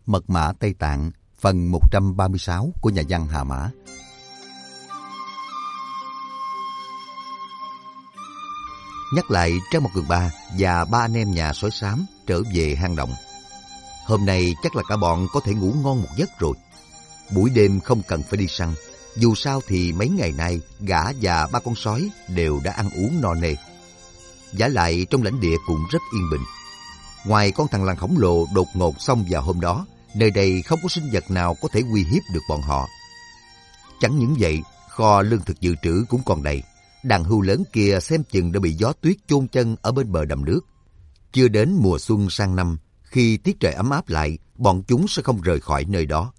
Mật mã Tây Tạng, phần 136 của nhà văn Hà Mã. Nhắc lại Trang Một Cường Ba và ba anh em nhà sói xám trở về hang động. Hôm nay chắc là cả bọn có thể ngủ ngon một giấc rồi. Buổi đêm không cần phải đi săn. Dù sao thì mấy ngày nay gã và ba con sói đều đã ăn uống no nê. Vả lại trong lãnh địa cũng rất yên bình. Ngoài con thằn lằn khổng lồ đột ngột xông vào hôm đó, nơi đây không có sinh vật nào có thể uy hiếp được bọn họ. Chẳng những vậy, kho lương thực dự trữ cũng còn đầy. Đàn hươu lớn kia xem chừng đã bị gió tuyết chôn chân ở bên bờ đầm nước. Chưa đến mùa xuân sang năm, khi tiết trời ấm áp lại, bọn chúng sẽ không rời khỏi nơi đó.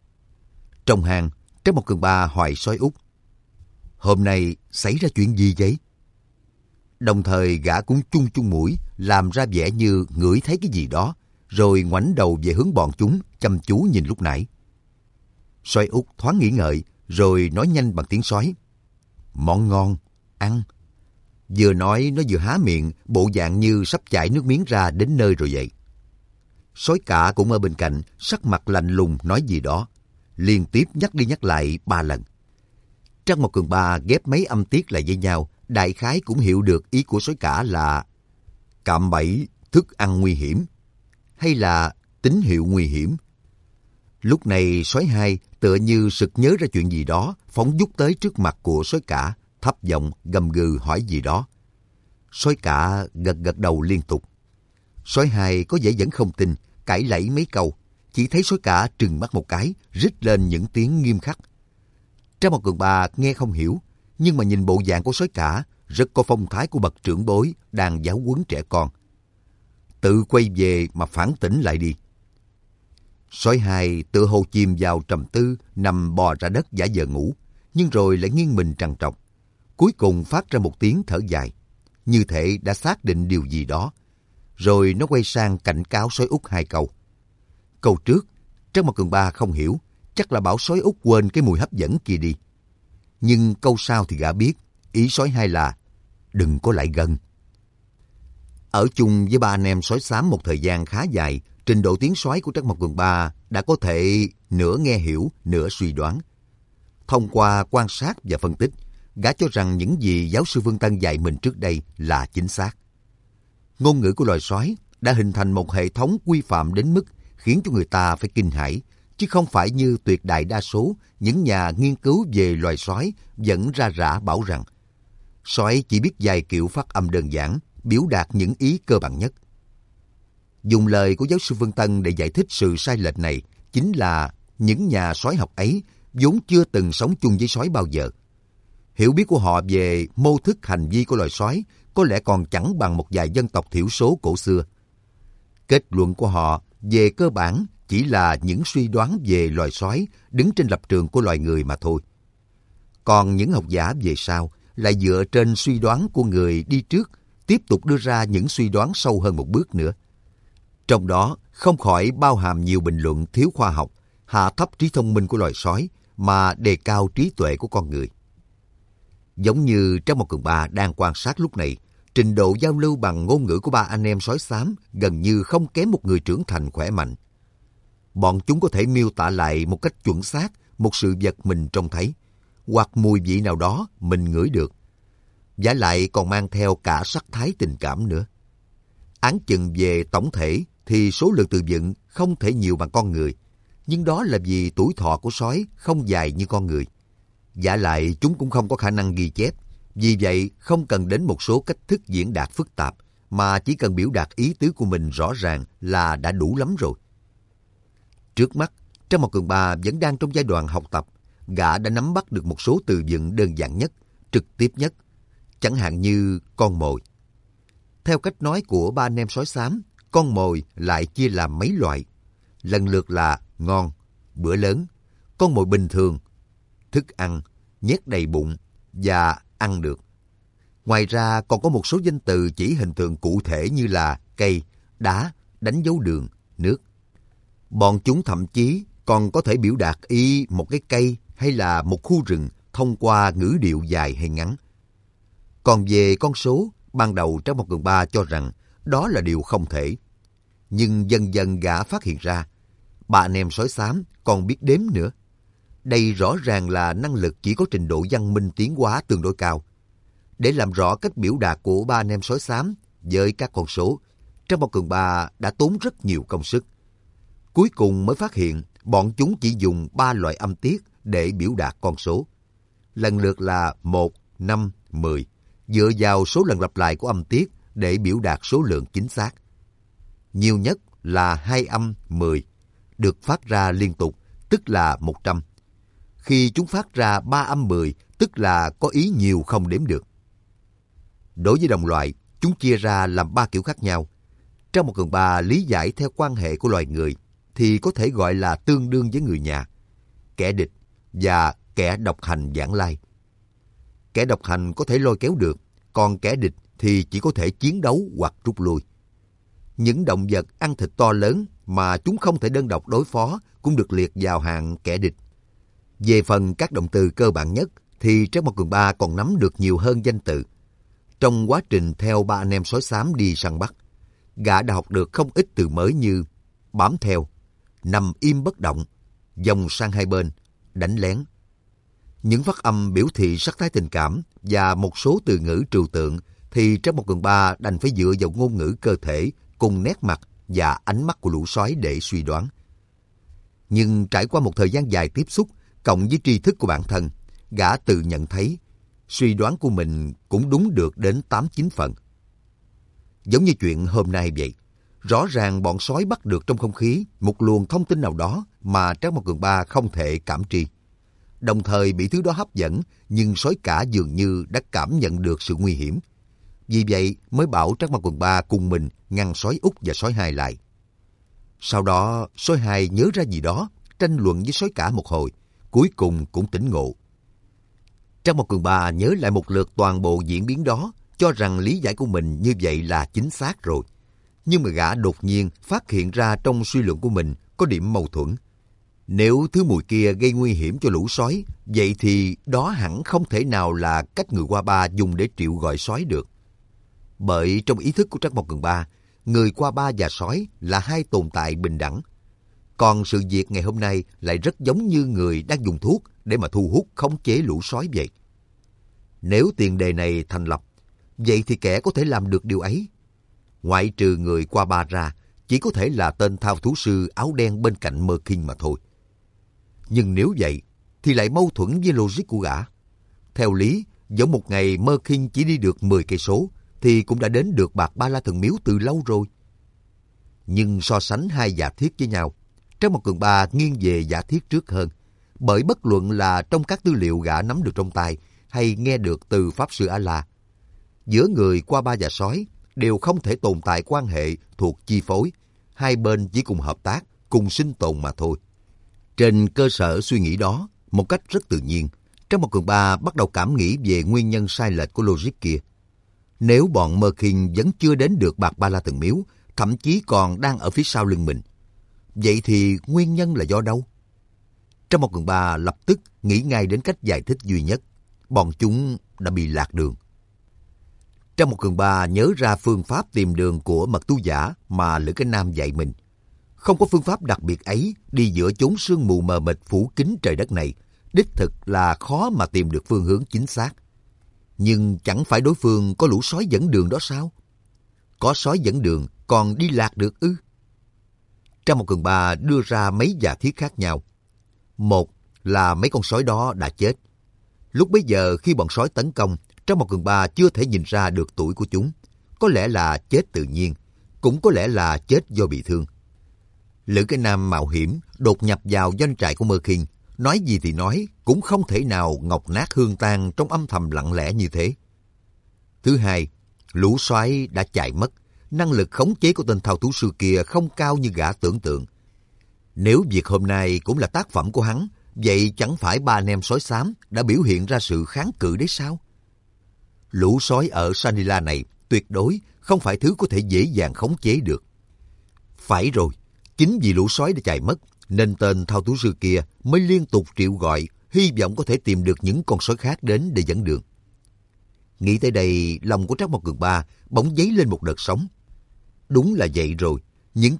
Trong hang, Trang Một Cường Ba hỏi sói Út: "Hôm nay xảy ra chuyện gì vậy?" Đồng thời gã cũng chung chung mũi, làm ra vẻ như ngửi thấy cái gì đó, rồi ngoảnh đầu về hướng bọn chúng, chăm chú nhìn lúc nãy. Sói Út thoáng nghĩ ngợi, rồi nói nhanh bằng tiếng sói: "Món ngon, ăn." Vừa nói nó vừa há miệng, bộ dạng như sắp chảy nước miếng ra đến nơi rồi vậy. Sói Cả cũng ở bên cạnh, sắc mặt lạnh lùng nói gì đó, liên tiếp nhắc đi nhắc lại 3 lần. Trang Một Cường Ba ghép mấy âm tiết lại với nhau, đại khái cũng hiểu được ý của sói Cả là cạm bẫy, thức ăn nguy hiểm, hay là tín hiệu nguy hiểm. Lúc này sói Hai tựa như sực nhớ ra chuyện gì đó, phóng vút tới trước mặt của sói Cả, thấp giọng gầm gừ hỏi gì đó. Sói Cả gật gật đầu liên tục. Sói Hai có vẻ vẫn không tin, cãi lẫy mấy câu, chỉ thấy sói Cả trừng mắt một cái, rít lên những tiếng nghiêm khắc. Trang Một Cường Ba nghe không hiểu, nhưng mà nhìn bộ dạng của sói Cả rất có phong thái của bậc trưởng bối đang giáo huấn trẻ con. Tự quay về mà phản tỉnh lại đi. Sói Hai tựa hồ chìm vào trầm tư, nằm bò ra đất giả vờ ngủ, nhưng rồi lại nghiêng mình trằn trọc. Cuối cùng phát ra một tiếng thở dài, như thể đã xác định điều gì đó. Rồi nó quay sang cảnh cáo sói Út 2 câu. Câu trước, Trang Một Cường Ba không hiểu, chắc là bảo sói Út quên cái mùi hấp dẫn kia đi. Nhưng câu sau thì gã biết, ý sói Hai là đừng có lại gần. Ở chung với ba anh em sói xám một thời gian khá dài, trình độ tiếng sói của Trang Một Cường Ba đã có thể nửa nghe hiểu, nửa suy đoán. Thông qua quan sát và phân tích, gã cho rằng những gì giáo sư Vương Tân dạy mình trước đây là chính xác. Ngôn ngữ của loài sói đã hình thành một hệ thống quy phạm đến mức khiến cho người ta phải kinh hãi, chứ không phải như tuyệt đại đa số những nhà nghiên cứu về loài sói vẫn ra rả bảo rằng sói chỉ biết vài kiểu phát âm đơn giản, biểu đạt những ý cơ bản nhất. Dùng lời của giáo sư Vương Tân để giải thích sự sai lệch này chính là những nhà sói học ấy vốn chưa từng sống chung với sói bao giờ. Hiểu biết của họ về mô thức hành vi của loài sói có lẽ còn chẳng bằng một vài dân tộc thiểu số cổ xưa. Kết luận của họ về cơ bản chỉ là những suy đoán về loài sói đứng trên lập trường của loài người mà thôi. Còn những học giả về sau lại dựa trên suy đoán của người đi trước, tiếp tục đưa ra những suy đoán sâu hơn một bước nữa. Trong đó không khỏi bao hàm nhiều bình luận thiếu khoa học, hạ thấp trí thông minh của loài sói mà đề cao trí tuệ của con người. Giống như Trang Một Cường Ba đang quan sát lúc này, trình độ giao lưu bằng ngôn ngữ của ba anh em sói xám gần như không kém một người trưởng thành khỏe mạnh. Bọn chúng có thể miêu tả lại một cách chuẩn xác một sự vật mình trông thấy, hoặc mùi vị nào đó mình ngửi được. Vả lại còn mang theo cả sắc thái tình cảm nữa. Áng chừng về tổng thể thì số lượng từ vựng không thể nhiều bằng con người, nhưng đó là vì tuổi thọ của sói không dài như con người. Vả lại chúng cũng không có khả năng ghi chép, vì vậy không cần đến một số cách thức diễn đạt phức tạp, mà chỉ cần biểu đạt ý tứ của mình rõ ràng là đã đủ lắm rồi. Trước mắt, Trang Một Cường Ba vẫn đang trong giai đoạn học tập, gã đã nắm bắt được một số từ vựng đơn giản nhất, trực tiếp nhất, chẳng hạn như con mồi. Theo cách nói của ba anh em sói xám, con mồi lại chia làm mấy loại, lần lượt là ngon, bữa lớn, con mồi bình thường, thức ăn, nhét đầy bụng và ăn được. Ngoài ra còn có một số danh từ chỉ hình tượng cụ thể như là cây, đá, đánh dấu đường, nước. Bọn chúng thậm chí còn có thể biểu đạt ý một cái cây hay là một khu rừng thông qua ngữ điệu dài hay ngắn. Còn về con số, ban đầu Trang Một Cường Ba cho rằng đó là điều không thể. Nhưng dần dần gã phát hiện ra, Ba anh em sói xám còn biết đếm nữa. Đây rõ ràng là năng lực chỉ có trình độ văn minh tiến hóa tương đối cao. Để làm rõ cách biểu đạt của ba anh em sói xám với các con số, Trang Bảo Cường Ba đã tốn rất nhiều công sức. Cuối cùng mới phát hiện bọn chúng chỉ dùng 3 loại âm tiết để biểu đạt con số. Lần lượt là 1, 5, 10, dựa vào số lần lặp lại của âm tiết để biểu đạt số lượng chính xác. Nhiều nhất là 2 âm 10, được phát ra liên tục, tức là 100. Khi chúng phát ra 3 âm 10, tức là có ý nhiều không đếm được. Đối với đồng loại, chúng chia ra làm 3 kiểu khác nhau. Trang Một Cường Ba lý giải theo quan hệ của loài người thì có thể gọi là tương đương với người nhà, kẻ địch và kẻ độc hành vãng lai. Kẻ độc hành có thể lôi kéo được, còn kẻ địch thì chỉ có thể chiến đấu hoặc rút lui. Những động vật ăn thịt to lớn mà chúng không thể đơn độc đối phó cũng được liệt vào hạng kẻ địch. Về phần các động từ cơ bản nhất thì Trang Một Cường Ba còn nắm được nhiều hơn danh từ. Trong quá trình theo ba anh em sói xám đi săn bắt, gã đã học được không ít từ mới như bám theo, nằm im bất động, vòng sang hai bên, đánh lén. Những phát âm biểu thị sắc thái tình cảm và một số từ ngữ trừu tượng thì Trang Một Cường Ba đành phải dựa vào ngôn ngữ cơ thể cùng nét mặt và ánh mắt của lũ sói để suy đoán. Nhưng trải qua một thời gian dài tiếp xúc, cộng với tri thức của bản thân, gã tự nhận thấy suy đoán của mình cũng đúng được đến 8-9 phần. Giống như chuyện hôm nay vậy, rõ ràng bọn sói bắt được trong không khí một luồng thông tin nào đó mà Trang Một Cường Ba không thể cảm tri. Đồng thời bị thứ đó hấp dẫn, nhưng sói cả dường như đã cảm nhận được sự nguy hiểm. Vì vậy mới bảo Trang Một Cường Ba cùng mình ngăn sói Út và sói Hai lại. Sau đó sói Hai nhớ ra gì đó, tranh luận với sói cả một hồi, cuối cùng cũng tỉnh ngộ. Trang Một Cường Ba nhớ lại một lượt toàn bộ diễn biến đó, cho rằng lý giải của mình như vậy là chính xác rồi. Nhưng mà gã đột nhiên phát hiện ra trong suy luận của mình có điểm mâu thuẫn. Nếu thứ mùi kia gây nguy hiểm cho lũ sói, vậy thì đó hẳn không thể nào là cách người Qua Ba dùng để triệu gọi sói được. Bởi trong ý thức của Trang Một Cường Ba, người Qua Ba và sói là hai tồn tại bình đẳng. Còn sự việc ngày hôm nay lại rất giống như người đang dùng thuốc để mà thu hút khống chế lũ sói vậy. Nếu tiền đề này thành lập, vậy thì kẻ có thể làm được điều ấy, ngoại trừ người Qua Ba ra, chỉ có thể là tên thao thú sư áo đen bên cạnh Mơ Kinh mà thôi. Nhưng nếu vậy, thì lại mâu thuẫn với logic của gã. Theo lý, dẫu một ngày Mơ Kinh chỉ đi được 10 cây số, thì cũng đã đến được Bạc Ba La Thần Miếu từ lâu rồi. Nhưng so sánh hai giả thiết với nhau, Trang Một Cường Ba nghiêng về giả thiết trước hơn, bởi bất luận là trong các tư liệu gã nắm được trong tay hay nghe được từ Pháp Sư A-La, giữa người Qua Ba và sói đều không thể tồn tại quan hệ thuộc chi phối, hai bên chỉ cùng hợp tác, cùng sinh tồn mà thôi. Trên cơ sở suy nghĩ đó, một cách rất tự nhiên, Trang Một Cường Ba bắt đầu cảm nghĩ về nguyên nhân sai lệch của logic kia. Nếu bọn Mơ Kinh vẫn chưa đến được Bạc Ba La Thần Miếu, thậm chí còn đang ở phía sau lưng mình, vậy thì nguyên nhân là do đâu? Trang Một Cường Ba lập tức nghĩ ngay đến cách giải thích duy nhất. Bọn chúng đã bị lạc đường. Trang Một Cường Ba nhớ ra phương pháp tìm đường của mật tu giả mà Lữ Cái Nam dạy mình. Không có phương pháp đặc biệt ấy đi giữa chốn sương mù mờ mịt phủ kín trời đất này, đích thực là khó mà tìm được phương hướng chính xác. Nhưng chẳng phải đối phương có lũ sói dẫn đường đó sao? Có sói dẫn đường còn đi lạc được ư? Trang Một Cường Ba đưa ra mấy giả thiết khác nhau. Một là mấy con sói đó đã chết. Lúc bấy giờ khi bọn sói tấn công, Trang Một Cường Ba chưa thể nhìn ra được tuổi của chúng. Có lẽ là chết tự nhiên, cũng có lẽ là chết do bị thương. Lữ Cái Nam mạo hiểm đột nhập vào doanh trại của Mơ Kinh, nói gì thì nói, cũng không thể nào ngọc nát hương tan trong âm thầm lặng lẽ như thế. Thứ hai, lũ sói đã chạy mất, năng lực khống chế của tên thao thú sư kia không cao như gã tưởng tượng. Nếu việc hôm nay cũng là tác phẩm của hắn, vậy chẳng phải ba anh em sói xám đã biểu hiện ra sự kháng cự đấy sao? Lũ sói ở Sanila này tuyệt đối không phải thứ có thể dễ dàng khống chế được. Phải rồi, chính vì lũ sói đã chạy mất, nên tên thao thú sư kia mới liên tục triệu gọi, hy vọng có thể tìm được những con sói khác đến để dẫn đường. Nghĩ tới đây, lòng của Trang Một Cường Ba bỗng dấy lên một đợt sóng. Đúng là vậy rồi, những kẻ địch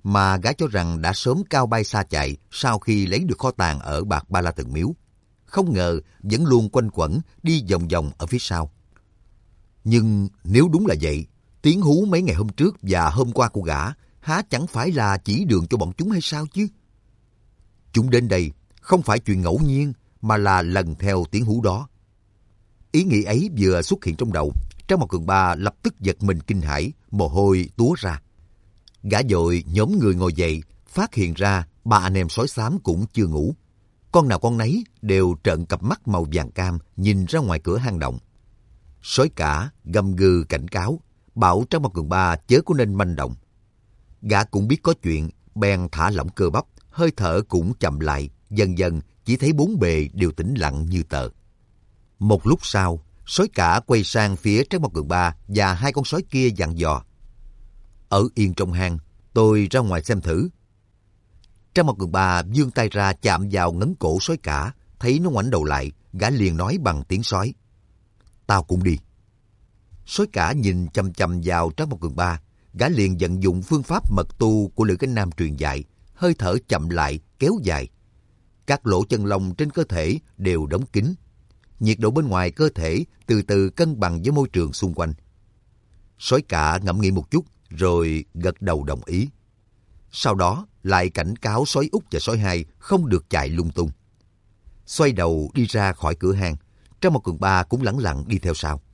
mà gã cho rằng đã sớm cao bay xa chạy sau khi lấy được kho tàng ở Bạc Ba La Từng Miếu. Không ngờ vẫn luôn quanh quẩn đi vòng vòng ở phía sau. Nhưng nếu đúng là vậy, tiếng hú mấy ngày hôm trước và hôm qua của gã há chẳng phải là chỉ đường cho bọn chúng hay sao chứ? Chúng đến đây không phải chuyện ngẫu nhiên mà là lần theo tiếng hú đó. Ý nghĩ ấy vừa xuất hiện trong đầu, Trang Mộc Cường Ba lập tức giật mình kinh hãi, mồ hôi túa ra. Gã vội nhóm người ngồi dậy, phát hiện ra ba anh em sói xám cũng chưa ngủ. Con nào con nấy đều trợn cặp mắt màu vàng cam nhìn ra ngoài cửa hang động. Sói cả gầm gừ cảnh cáo, bảo Trang Mộc Cường Ba chớ có nên manh động. Gã cũng biết có chuyện, bèn thả lỏng cơ bắp, hơi thở cũng chậm lại, dần dần chỉ thấy bốn bề đều tĩnh lặng như tờ. Một lúc sau, sói cả quay sang phía Trang Mộc Cường Ba và hai con sói kia dặn dò. Ở yên trong hang, tôi ra ngoài xem thử. Trang Mộc Cường Ba vươn tay ra chạm vào ngấn cổ sói cả, thấy nó ngoảnh đầu lại, gã liền nói bằng tiếng sói. Tao cũng đi. Sói cả nhìn chằm chằm vào Trang Mộc Cường Ba, gã liền vận dụng phương pháp mật tu của Lữ Cánh Nam truyền dạy, hơi thở chậm lại, kéo dài. Các lỗ chân lông trên cơ thể đều đóng kín. Nhiệt độ bên ngoài cơ thể từ từ cân bằng với môi trường xung quanh. Sói cả ngẫm nghĩ một chút, rồi gật đầu đồng ý. Sau đó lại cảnh cáo sói út và sói hai không được chạy lung tung. Xoay đầu đi ra khỏi cửa hang, Trang Mộc Cường Ba cũng lẳng lặng đi theo sau.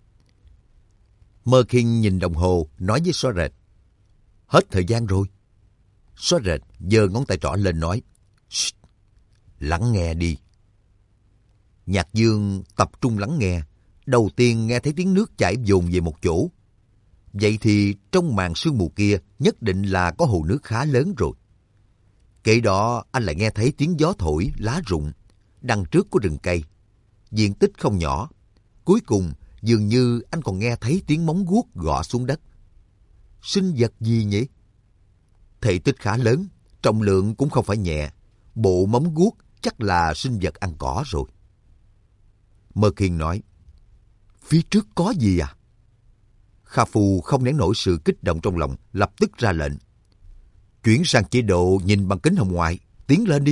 Mơ Kinh nhìn đồng hồ, nói với sói rệt. Hết thời gian rồi. Sói rệt giơ ngón tay trỏ lên nói. Lắng nghe đi. Nhạc Dương tập trung lắng nghe. Đầu tiên nghe thấy tiếng nước chảy dồn về một chỗ. Vậy thì trong màn sương mù kia nhất định là có hồ nước khá lớn rồi. Kể đó anh lại nghe thấy tiếng gió thổi, lá rụng. Đằng trước có rừng cây. Diện tích không nhỏ. Cuối cùng dường như anh còn nghe thấy tiếng móng guốc gõ xuống đất. Sinh vật gì nhỉ? Thể tích khá lớn, trọng lượng cũng không phải nhẹ. Bộ móng guốc chắc là sinh vật ăn cỏ rồi. Mơ Kiên nói, phía trước có gì à? Kha Phu không nén nổi sự kích động trong lòng, lập tức ra lệnh. Chuyển sang chế độ nhìn bằng kính hồng ngoại, tiến lên đi.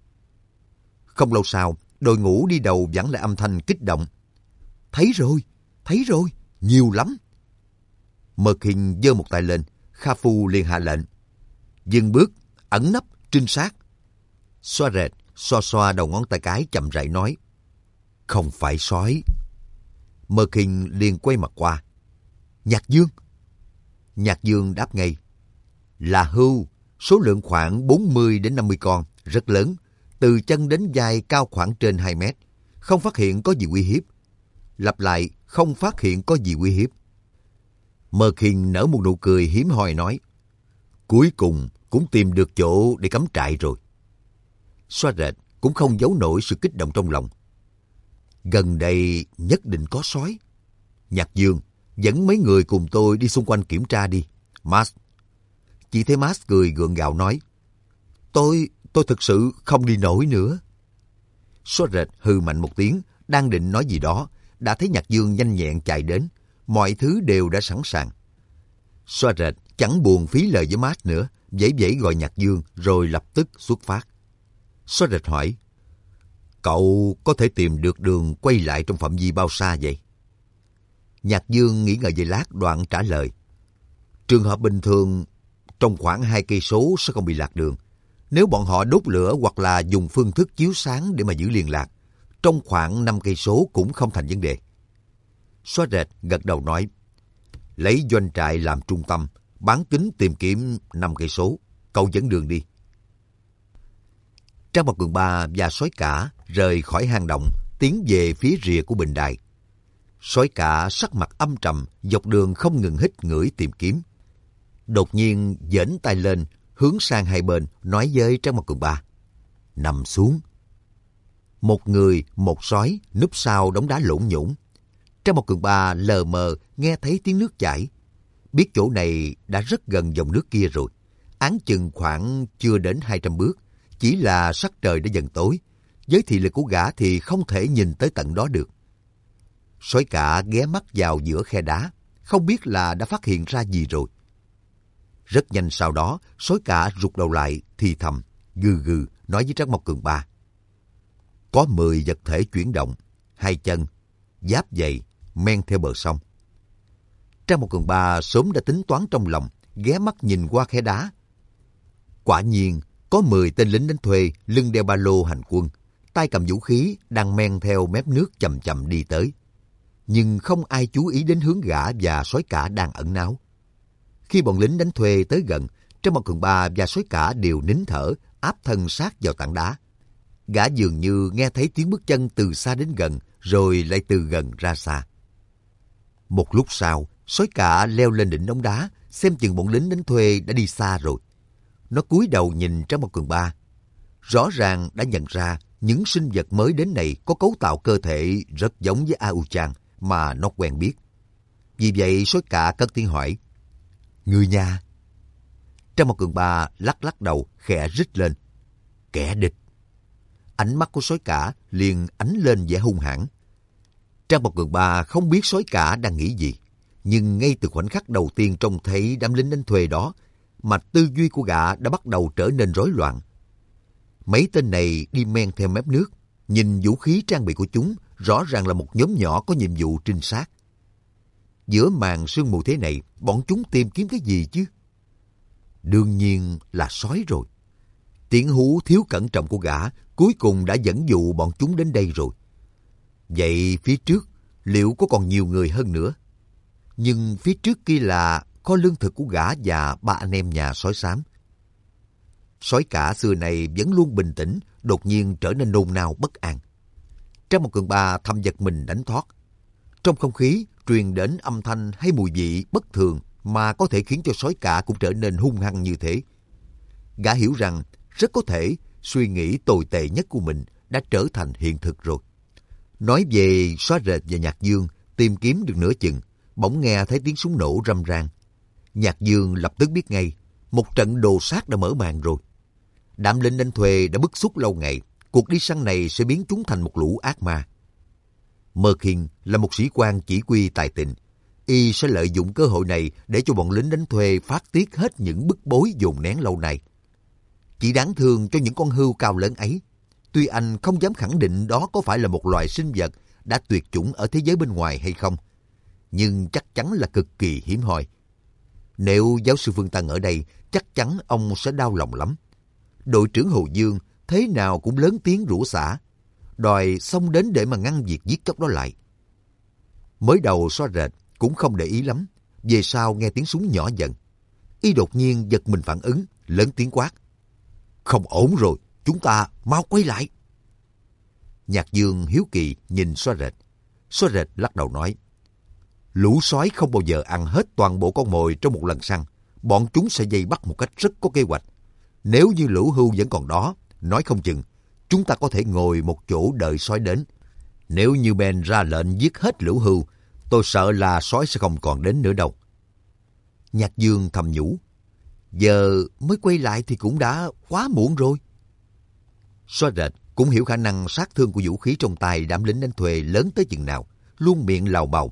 Không lâu sau, đội ngũ đi đầu vẳng lại âm thanh kích động. Thấy rồi, nhiều lắm. Mơ Kiên giơ một tay lên, Kha Phu liền hạ lệnh. Dừng bước, ẩn nấp, trinh sát. Xoa rệt, xoa đầu ngón tay cái chậm rãi nói. Không phải sói. Mơ Kiên liền quay mặt qua. Nhạc Dương. Nhạc Dương đáp ngay. Là hươu, số lượng khoảng 40 đến 50 con, rất lớn. Từ chân đến vai cao khoảng trên 2 mét. Không phát hiện có gì uy hiếp. Lặp lại, không phát hiện có gì uy hiếp. Mơ Kiên nở một nụ cười hiếm hoi nói. Cuối cùng cũng tìm được chỗ để cắm trại rồi. Xoa rệt cũng không giấu nổi sự kích động trong lòng. Gần đây nhất định có sói. Nhạc Dương, dẫn mấy người cùng tôi đi xung quanh kiểm tra đi. Max. Chỉ thấy Max cười gượng gạo nói. Tôi thực sự không đi nổi nữa. Xoa rệt hừ mạnh một tiếng, đang định nói gì đó, đã thấy Nhạc Dương nhanh nhẹn chạy đến. Mọi thứ đều đã sẵn sàng. Xoa rệt chẳng buồn phí lời với Max nữa, vẫy vẫy gọi Nhạc Dương rồi lập tức xuất phát. Xoa rệt hỏi. Cậu có thể tìm được đường quay lại trong phạm vi bao xa vậy? Nhạc Dương nghĩ ngợi giây lát đoạn trả lời. Trường hợp bình thường, trong khoảng 2 cây số sẽ không bị lạc đường. Nếu bọn họ đốt lửa hoặc là dùng phương thức chiếu sáng để mà giữ liên lạc, trong khoảng 5 cây số cũng không thành vấn đề. Xoa rệt gật đầu nói. Lấy doanh trại làm trung tâm, bán kính tìm kiếm 5 cây số, cậu dẫn đường đi. Trang Mộc Cường Ba và sói cả rời khỏi hang động, tiến về phía rìa của bình đài. Sói cả sắc mặt âm trầm, dọc đường không ngừng hít ngửi tìm kiếm. Đột nhiên giãy tay lên, hướng sang hai bên, nói với Trang Mộc Cường Ba. Nằm xuống. Một người, một sói, núp sau đống đá lổn nhổn. Trang Mộc Cường Ba lờ mờ nghe thấy tiếng nước chảy. Biết chỗ này đã rất gần dòng nước kia rồi. Áng chừng khoảng chưa đến 200 bước. Chỉ là sắc trời đã dần tối. Với thị lực của gã thì không thể nhìn tới tận đó được. Sói cả ghé mắt vào giữa khe đá. Không biết là đã phát hiện ra gì rồi. Rất nhanh sau đó, sói cả rụt đầu lại, thì thầm, gừ gừ, nói với Trác Mộc Cường Ba. Có 10 vật thể chuyển động, 2 chân, giáp dày, men theo bờ sông. Trác Mộc Cường Ba sớm đã tính toán trong lòng, ghé mắt nhìn qua khe đá. Quả nhiên, có 10 tên lính đánh thuê, lưng đeo ba lô hành quân, tay cầm vũ khí, đang men theo mép nước chậm chậm đi tới. Nhưng không ai chú ý đến hướng gã và sói cả đang ẩn náu. Khi bọn lính đánh thuê tới gần, Trác Mộc Cường Ba và sói cả đều nín thở, áp thân sát vào tảng đá. Gã dường như nghe thấy tiếng bước chân từ xa đến gần, rồi lại từ gần ra xa. Một lúc sau, sói cả leo lên đỉnh đống đá, xem chừng bọn lính đánh thuê đã đi xa rồi. Nó cúi đầu nhìn Trác Mộc Cường Ba. Rõ ràng đã nhận ra những sinh vật mới đến này có cấu tạo cơ thể rất giống với A U Chan mà nó quen biết. Vì vậy sói cả cất tiếng hỏi, người nhà? Trác Mộc Cường Ba lắc lắc đầu, khẽ rít lên, kẻ địch. Ánh mắt của sói cả liền ánh lên vẻ hung hãn. Trác Mộc Cường Ba không biết sói cả đang nghĩ gì, nhưng ngay từ khoảnh khắc đầu tiên trông thấy đám lính đánh thuê đó, mạch tư duy của gã đã bắt đầu trở nên rối loạn. Mấy tên này đi men theo mép nước, nhìn vũ khí trang bị của chúng rõ ràng là một nhóm nhỏ có nhiệm vụ trinh sát. Giữa màn sương mù thế này, bọn chúng tìm kiếm cái gì chứ? Đương nhiên là sói rồi. Tiếng hú thiếu cẩn trọng của gã cuối cùng đã dẫn dụ bọn chúng đến đây rồi. Vậy phía trước liệu có còn nhiều người hơn nữa? Nhưng phía trước kia là kho lương thực của gã và 3 anh em nhà sói xám. Sói cả xưa này vẫn luôn bình tĩnh, đột nhiên trở nên nôn nao bất an. Trác Mộc Cường Ba thầm giật mình đánh thoát. Trong không khí truyền đến âm thanh hay mùi vị bất thường mà có thể khiến cho sói cả cũng trở nên hung hăng như thế. Gã hiểu rằng rất có thể suy nghĩ tồi tệ nhất của mình đã trở thành hiện thực rồi. Nói về Xóa Rệt và Nhạc Dương, tìm kiếm được nửa chừng, bỗng nghe thấy tiếng súng nổ râm ran. Nhạc Dương lập tức biết ngay, một trận đồ sát đã mở màn rồi. Đám lính đánh thuê đã bức xúc lâu ngày, cuộc đi săn này sẽ biến chúng thành một lũ ác ma. Mơ Khiên là một sĩ quan chỉ huy tài tình, y sẽ lợi dụng cơ hội này để cho bọn lính đánh thuê phát tiết hết những bức bối dồn nén lâu nay. Chỉ đáng thương cho những con hươu cao lớn ấy. Tuy anh không dám khẳng định đó có phải là một loài sinh vật đã tuyệt chủng ở thế giới bên ngoài hay không, nhưng chắc chắn là cực kỳ hiếm hoi. Nếu giáo sư Phương Tân ở đây, chắc chắn ông sẽ đau lòng lắm. Đội trưởng Hồ Dương thế nào cũng lớn tiếng rủa xả, đòi xông đến để mà ngăn việc giết chóc đó lại. Mới đầu Xóa Rệt cũng không để ý lắm, về sau nghe tiếng súng nhỏ dần. Y đột nhiên giật mình phản ứng, lớn tiếng quát. Không ổn rồi, chúng ta mau quay lại. Nhạc Dương hiếu kỳ nhìn Xóa Rệt. Xóa Rệt lắc đầu nói, lũ sói không bao giờ ăn hết toàn bộ con mồi trong một lần săn. Bọn chúng sẽ vây bắt một cách rất có kế hoạch. Nếu như lũ hươu vẫn còn đó, nói không chừng, chúng ta có thể ngồi một chỗ đợi sói đến. Nếu như Ben ra lệnh giết hết lũ hươu, tôi sợ là sói sẽ không còn đến nữa đâu. Nhạc Dương thầm nhủ, giờ mới quay lại thì cũng đã quá muộn rồi. Xóa Rệt cũng hiểu khả năng sát thương của vũ khí trong tay đám lính đánh thuê lớn tới chừng nào, luôn miệng lào bào.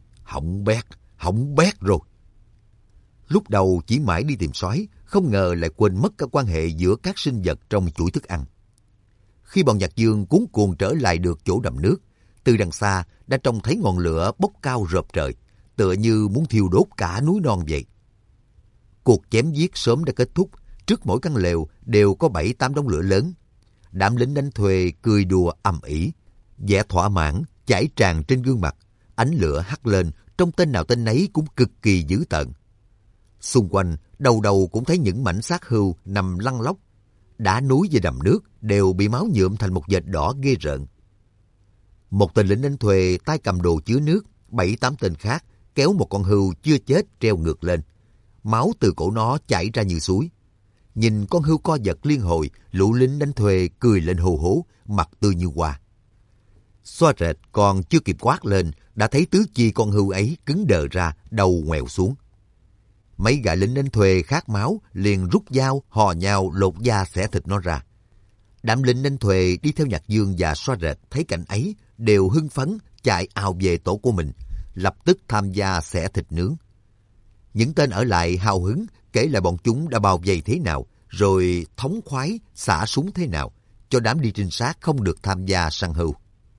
Hỏng bét rồi. Lúc đầu chỉ mãi đi tìm sói, không ngờ lại quên mất các quan hệ giữa các sinh vật trong chuỗi thức ăn. Khi bọn Nhạc Dương cuống cuồng trở lại được chỗ đầm nước, từ đằng xa đã trông thấy ngọn lửa bốc cao rợp trời, tựa như muốn thiêu đốt cả núi non vậy. Cuộc chém giết sớm đã kết thúc, trước mỗi căn lều đều có 7-8 đống lửa lớn. Đám lính đánh thuê cười đùa ầm ĩ, vẻ thỏa mãn chảy tràn trên gương mặt, ánh lửa hắt lên, trong tên nào tên nấy cũng cực kỳ dữ tợn. Xung quanh, đầu đầu cũng thấy những mảnh xác hươu nằm lăn lóc. Đá núi và đầm nước đều bị máu nhuộm thành một vệt đỏ ghê rợn. Một tên lính đánh thuê tay cầm đồ chứa nước, 7-8 tên khác kéo một con hươu chưa chết treo ngược lên. Máu từ cổ nó chảy ra như suối. Nhìn con hươu co giật liên hồi, lũ lính đánh thuê cười lên hô hố, mặt tươi như hoa. Xóa Rệt còn chưa kịp quát lên, đã thấy tứ chi con hươu ấy cứng đờ ra, đầu ngoèo xuống. Mấy gã lính đánh thuê khát máu liền rút dao hò nhau lột da xẻ thịt nó ra. Đám lính đánh thuê đi theo Nhạc Dương và Xóa Rệt thấy cảnh ấy đều hưng phấn chạy ào về tổ của mình, lập tức tham gia xẻ thịt nướng. Những tên ở lại hào hứng kể lại bọn chúng đã bao vây thế nào, rồi thống khoái xả súng thế nào, cho đám đi trinh sát không được tham gia săn hưu.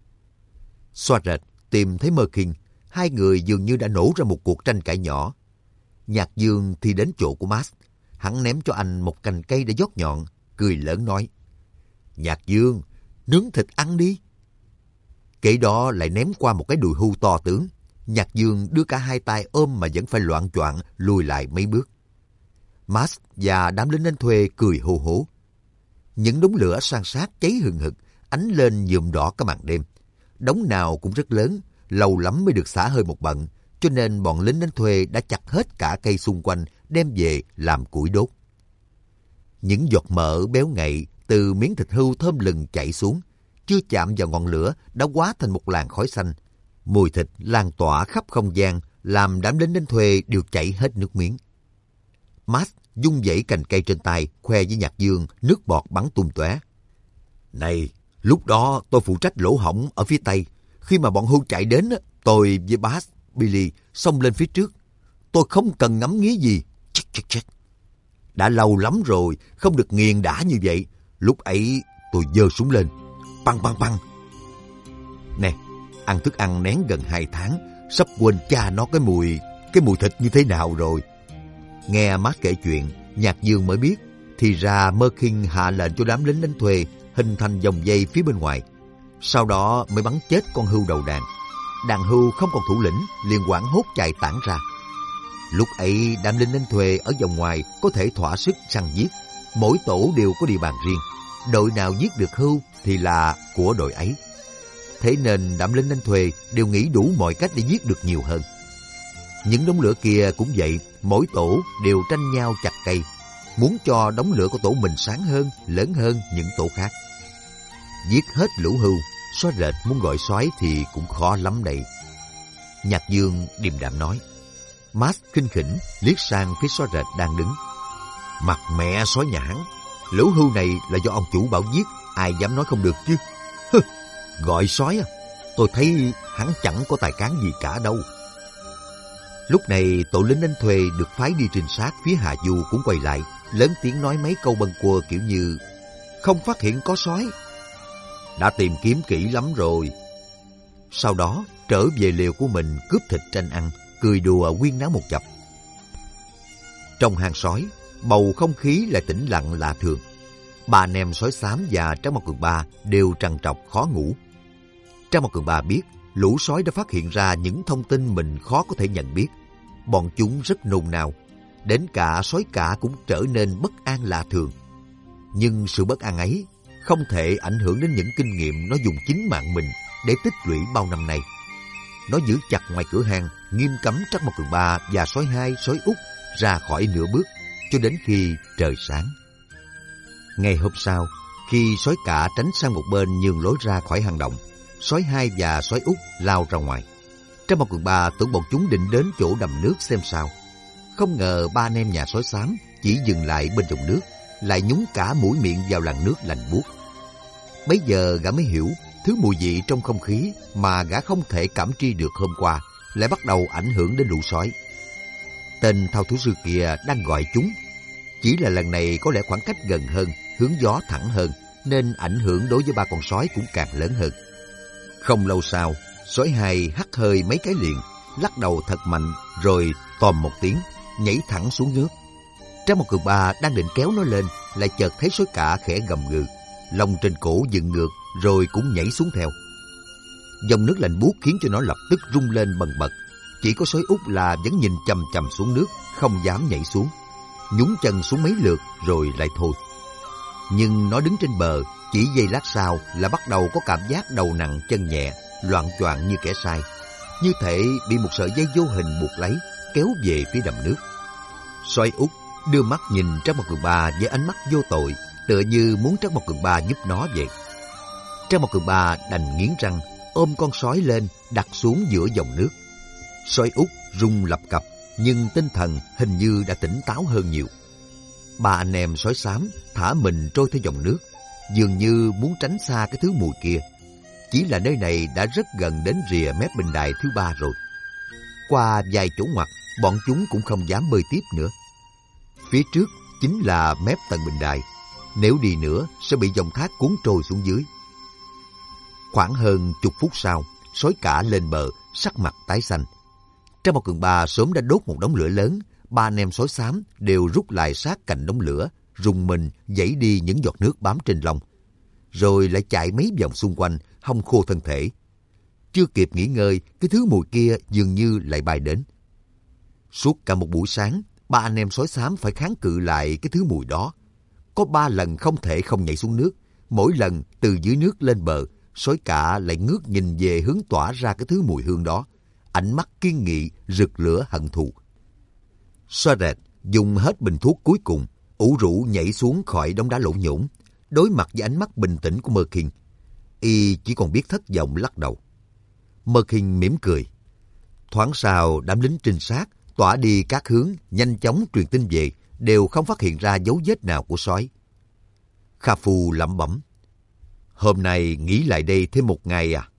Swaret tìm thấy Merkin, hai người dường như đã nổ ra một cuộc tranh cãi nhỏ. Nhạc Dương thì đến chỗ của Max, hắn ném cho anh một cành cây để dót nhọn, cười lớn nói: Nhạc Dương, nướng thịt ăn đi. Kể đó lại ném qua một cái đùi hưu to tướng. Nhạc Dương đưa cả hai tay ôm mà vẫn phải loạng choạng lùi lại mấy bước. Max và đám lính đánh thuê cười hô hố. Những đống lửa san sát cháy hừng hực, ánh lên nhuộm đỏ cả màn đêm. Đống nào cũng rất lớn, lâu lắm mới được xả hơi một bận, cho nên bọn lính đánh thuê đã chặt hết cả cây xung quanh đem về làm củi đốt. Những giọt mỡ béo ngậy từ miếng thịt hưu thơm lừng chảy xuống, chưa chạm vào ngọn lửa đã hóa thành một làn khói xanh. Mùi thịt lan tỏa khắp không gian, làm đám lính đánh thuê đều chảy hết nước miếng. Max vung vẩy cành cây trên tay, khoe với Nhạc Dương, nước bọt bắn tung tóe. Này, lúc đó tôi phụ trách lỗ hổng ở phía tây. Khi mà bọn hưu chạy đến, tôi với Bass, Billy xông lên phía trước. Tôi không cần ngắm nghía gì. Chết. Đã lâu lắm rồi, không được nghiền đã như vậy. Lúc ấy tôi giơ súng lên. Băng. Nè, ăn thức ăn nén gần 2 tháng, sắp quên cha nó cái mùi thịt như thế nào rồi. Nghe Matt kể chuyện, Nhạc Dương mới biết, thì ra Merkin hạ lệnh cho đám lính đánh thuê hình thành vòng dây phía bên ngoài. Sau đó mới bắn chết con hưu đầu đàn. Đàn hưu không còn thủ lĩnh, liền hoảng hốt chạy tản ra. Lúc ấy đám lính đánh thuê ở vòng ngoài có thể thỏa sức săn giết. Mỗi tổ đều có địa bàn riêng. Đội nào giết được hưu thì là của đội ấy. Thế nên đám lính đánh thuê đều nghĩ đủ mọi cách để giết được nhiều hơn. Những đống lửa kia cũng vậy, mỗi tổ đều tranh nhau chặt cây, muốn cho đống lửa của tổ mình sáng hơn, lớn hơn những tổ khác. Giết hết lũ hưu, Xóa Rệt muốn gọi soái thì cũng khó lắm đây. Nhạc Dương điềm đạm nói. Max khinh khỉnh liếc sang phía Xóa Rệt đang đứng. Mặt mẹ sói nhà hắn, lũ hưu này là do ông chủ bảo giết, ai dám nói không được chứ. Gọi soái à? Tôi thấy hắn chẳng có tài cán gì cả đâu. Lúc này tổ lính đánh thuê được phái đi trinh sát phía Hà Du cũng quay lại, lớn tiếng nói mấy câu bâng quơ kiểu như không phát hiện có sói. Đã tìm kiếm kỹ lắm rồi. Sau đó trở về lều của mình cướp thịt tranh ăn, cười đùa huyên náo một chập. Trong hang sói, bầu không khí lại tĩnh lặng lạ thường. Ba anh em sói xám và Tráng Mặt Cường Ba đều trằn trọc khó ngủ. Tráng Mặt Cường Ba biết lũ sói đã phát hiện ra những thông tin mình khó có thể nhận biết. Bọn chúng rất nôn nao, đến cả sói cả cũng trở nên bất an lạ thường. Nhưng sự bất an ấy không thể ảnh hưởng đến những kinh nghiệm nó dùng chính mạng mình để tích lũy bao năm nay. Nó giữ chặt ngoài cửa hang, nghiêm cấm Trắc Mộc Cường Ba và sói hai, sói út ra khỏi nửa bước cho đến khi trời sáng. Ngày hôm sau, khi sói cả tránh sang một bên nhường lối ra khỏi hang động, sói hai và sói út lao ra ngoài. Trắc Mộc Cường Ba tưởng bọn chúng định đến chỗ đầm nước xem sao. Không ngờ ba anh em nhà sói xám chỉ dừng lại bên dòng nước, lại nhúng cả mũi miệng vào làn nước lạnh buốt. Bấy giờ gã mới hiểu thứ mùi vị trong không khí mà gã không thể cảm tri được hôm qua lại bắt đầu ảnh hưởng đến lũ sói. Tên thao thú sư kia đang gọi chúng. Chỉ là lần này có lẽ khoảng cách gần hơn, hướng gió thẳng hơn, nên ảnh hưởng đối với ba con sói cũng càng lớn hơn. Không lâu sau, sói hai hắt hơi mấy cái liền, lắc đầu thật mạnh rồi tòm một tiếng, nhảy thẳng xuống nước. Tráng Mộc Cường Ba đang định kéo nó lên, lại chợt thấy sói cả khẽ gầm gừ, lông trên cổ dựng ngược rồi cũng nhảy xuống theo. Dòng nước lạnh buốt khiến cho nó lập tức rung lên bần bật. Chỉ có sói út là vẫn nhìn chằm chằm xuống nước, không dám nhảy xuống, nhúng chân xuống mấy lượt rồi lại thôi. Nhưng nó đứng trên bờ, chỉ giây lát sau là bắt đầu có cảm giác đầu nặng chân nhẹ, loạng choạng như kẻ say, như thể bị một sợi dây vô hình buộc lấy, kéo về phía đầm nước. Sói út đưa mắt nhìn Tráng Mộc Cường Ba với ánh mắt vô tội, tựa như muốn Tráng Mộc Cường Ba giúp nó vậy. Tráng Mộc Cường Ba đành nghiến răng, ôm con sói lên, đặt xuống giữa dòng nước. Sói út rung lập cập, nhưng tinh thần hình như đã tỉnh táo hơn nhiều. Ba anh em sói xám thả mình trôi theo dòng nước, dường như muốn tránh xa cái thứ mùi kia. Chỉ là nơi này đã rất gần đến rìa mép bình đài thứ ba rồi. Qua vài chỗ ngoặt, bọn chúng cũng không dám bơi tiếp nữa. Phía trước chính là mép tầng bình đài. Nếu đi nữa sẽ bị dòng thác cuốn trôi xuống dưới. Khoảng hơn chục phút sau, sói cả lên bờ, sắc mặt tái xanh. Trang một cường ba sớm đã đốt một đống lửa lớn. Ba anh em sói xám đều rút lại sát cạnh đống lửa, rùng mình giãy đi những giọt nước bám trên lông, rồi lại chạy mấy vòng xung quanh, hong khô thân thể. Chưa kịp nghỉ ngơi, cái thứ mùi kia dường như lại bay đến. Suốt cả một buổi sáng, ba anh em sói xám phải kháng cự lại cái thứ mùi đó. Có 3 lần không thể không nhảy xuống nước. Mỗi lần từ dưới nước lên bờ, sói cả lại ngước nhìn về hướng tỏa ra cái thứ mùi hương đó. Ánh mắt kiên nghị, rực lửa hận thù. Xoa rệt dùng hết bình thuốc cuối cùng, ủ rũ nhảy xuống khỏi đống đá lỗ nhổn, đối mặt với ánh mắt bình tĩnh của Mơ Kinh. Y chỉ còn biết thất vọng lắc đầu. Mơ Kinh mỉm cười. Thoáng sau, đám lính trinh sát tỏa đi các hướng, nhanh chóng truyền tin về, đều không phát hiện ra dấu vết nào của sói. Kha Phu lẩm bẩm: hôm nay nghỉ lại đây thêm một ngày à?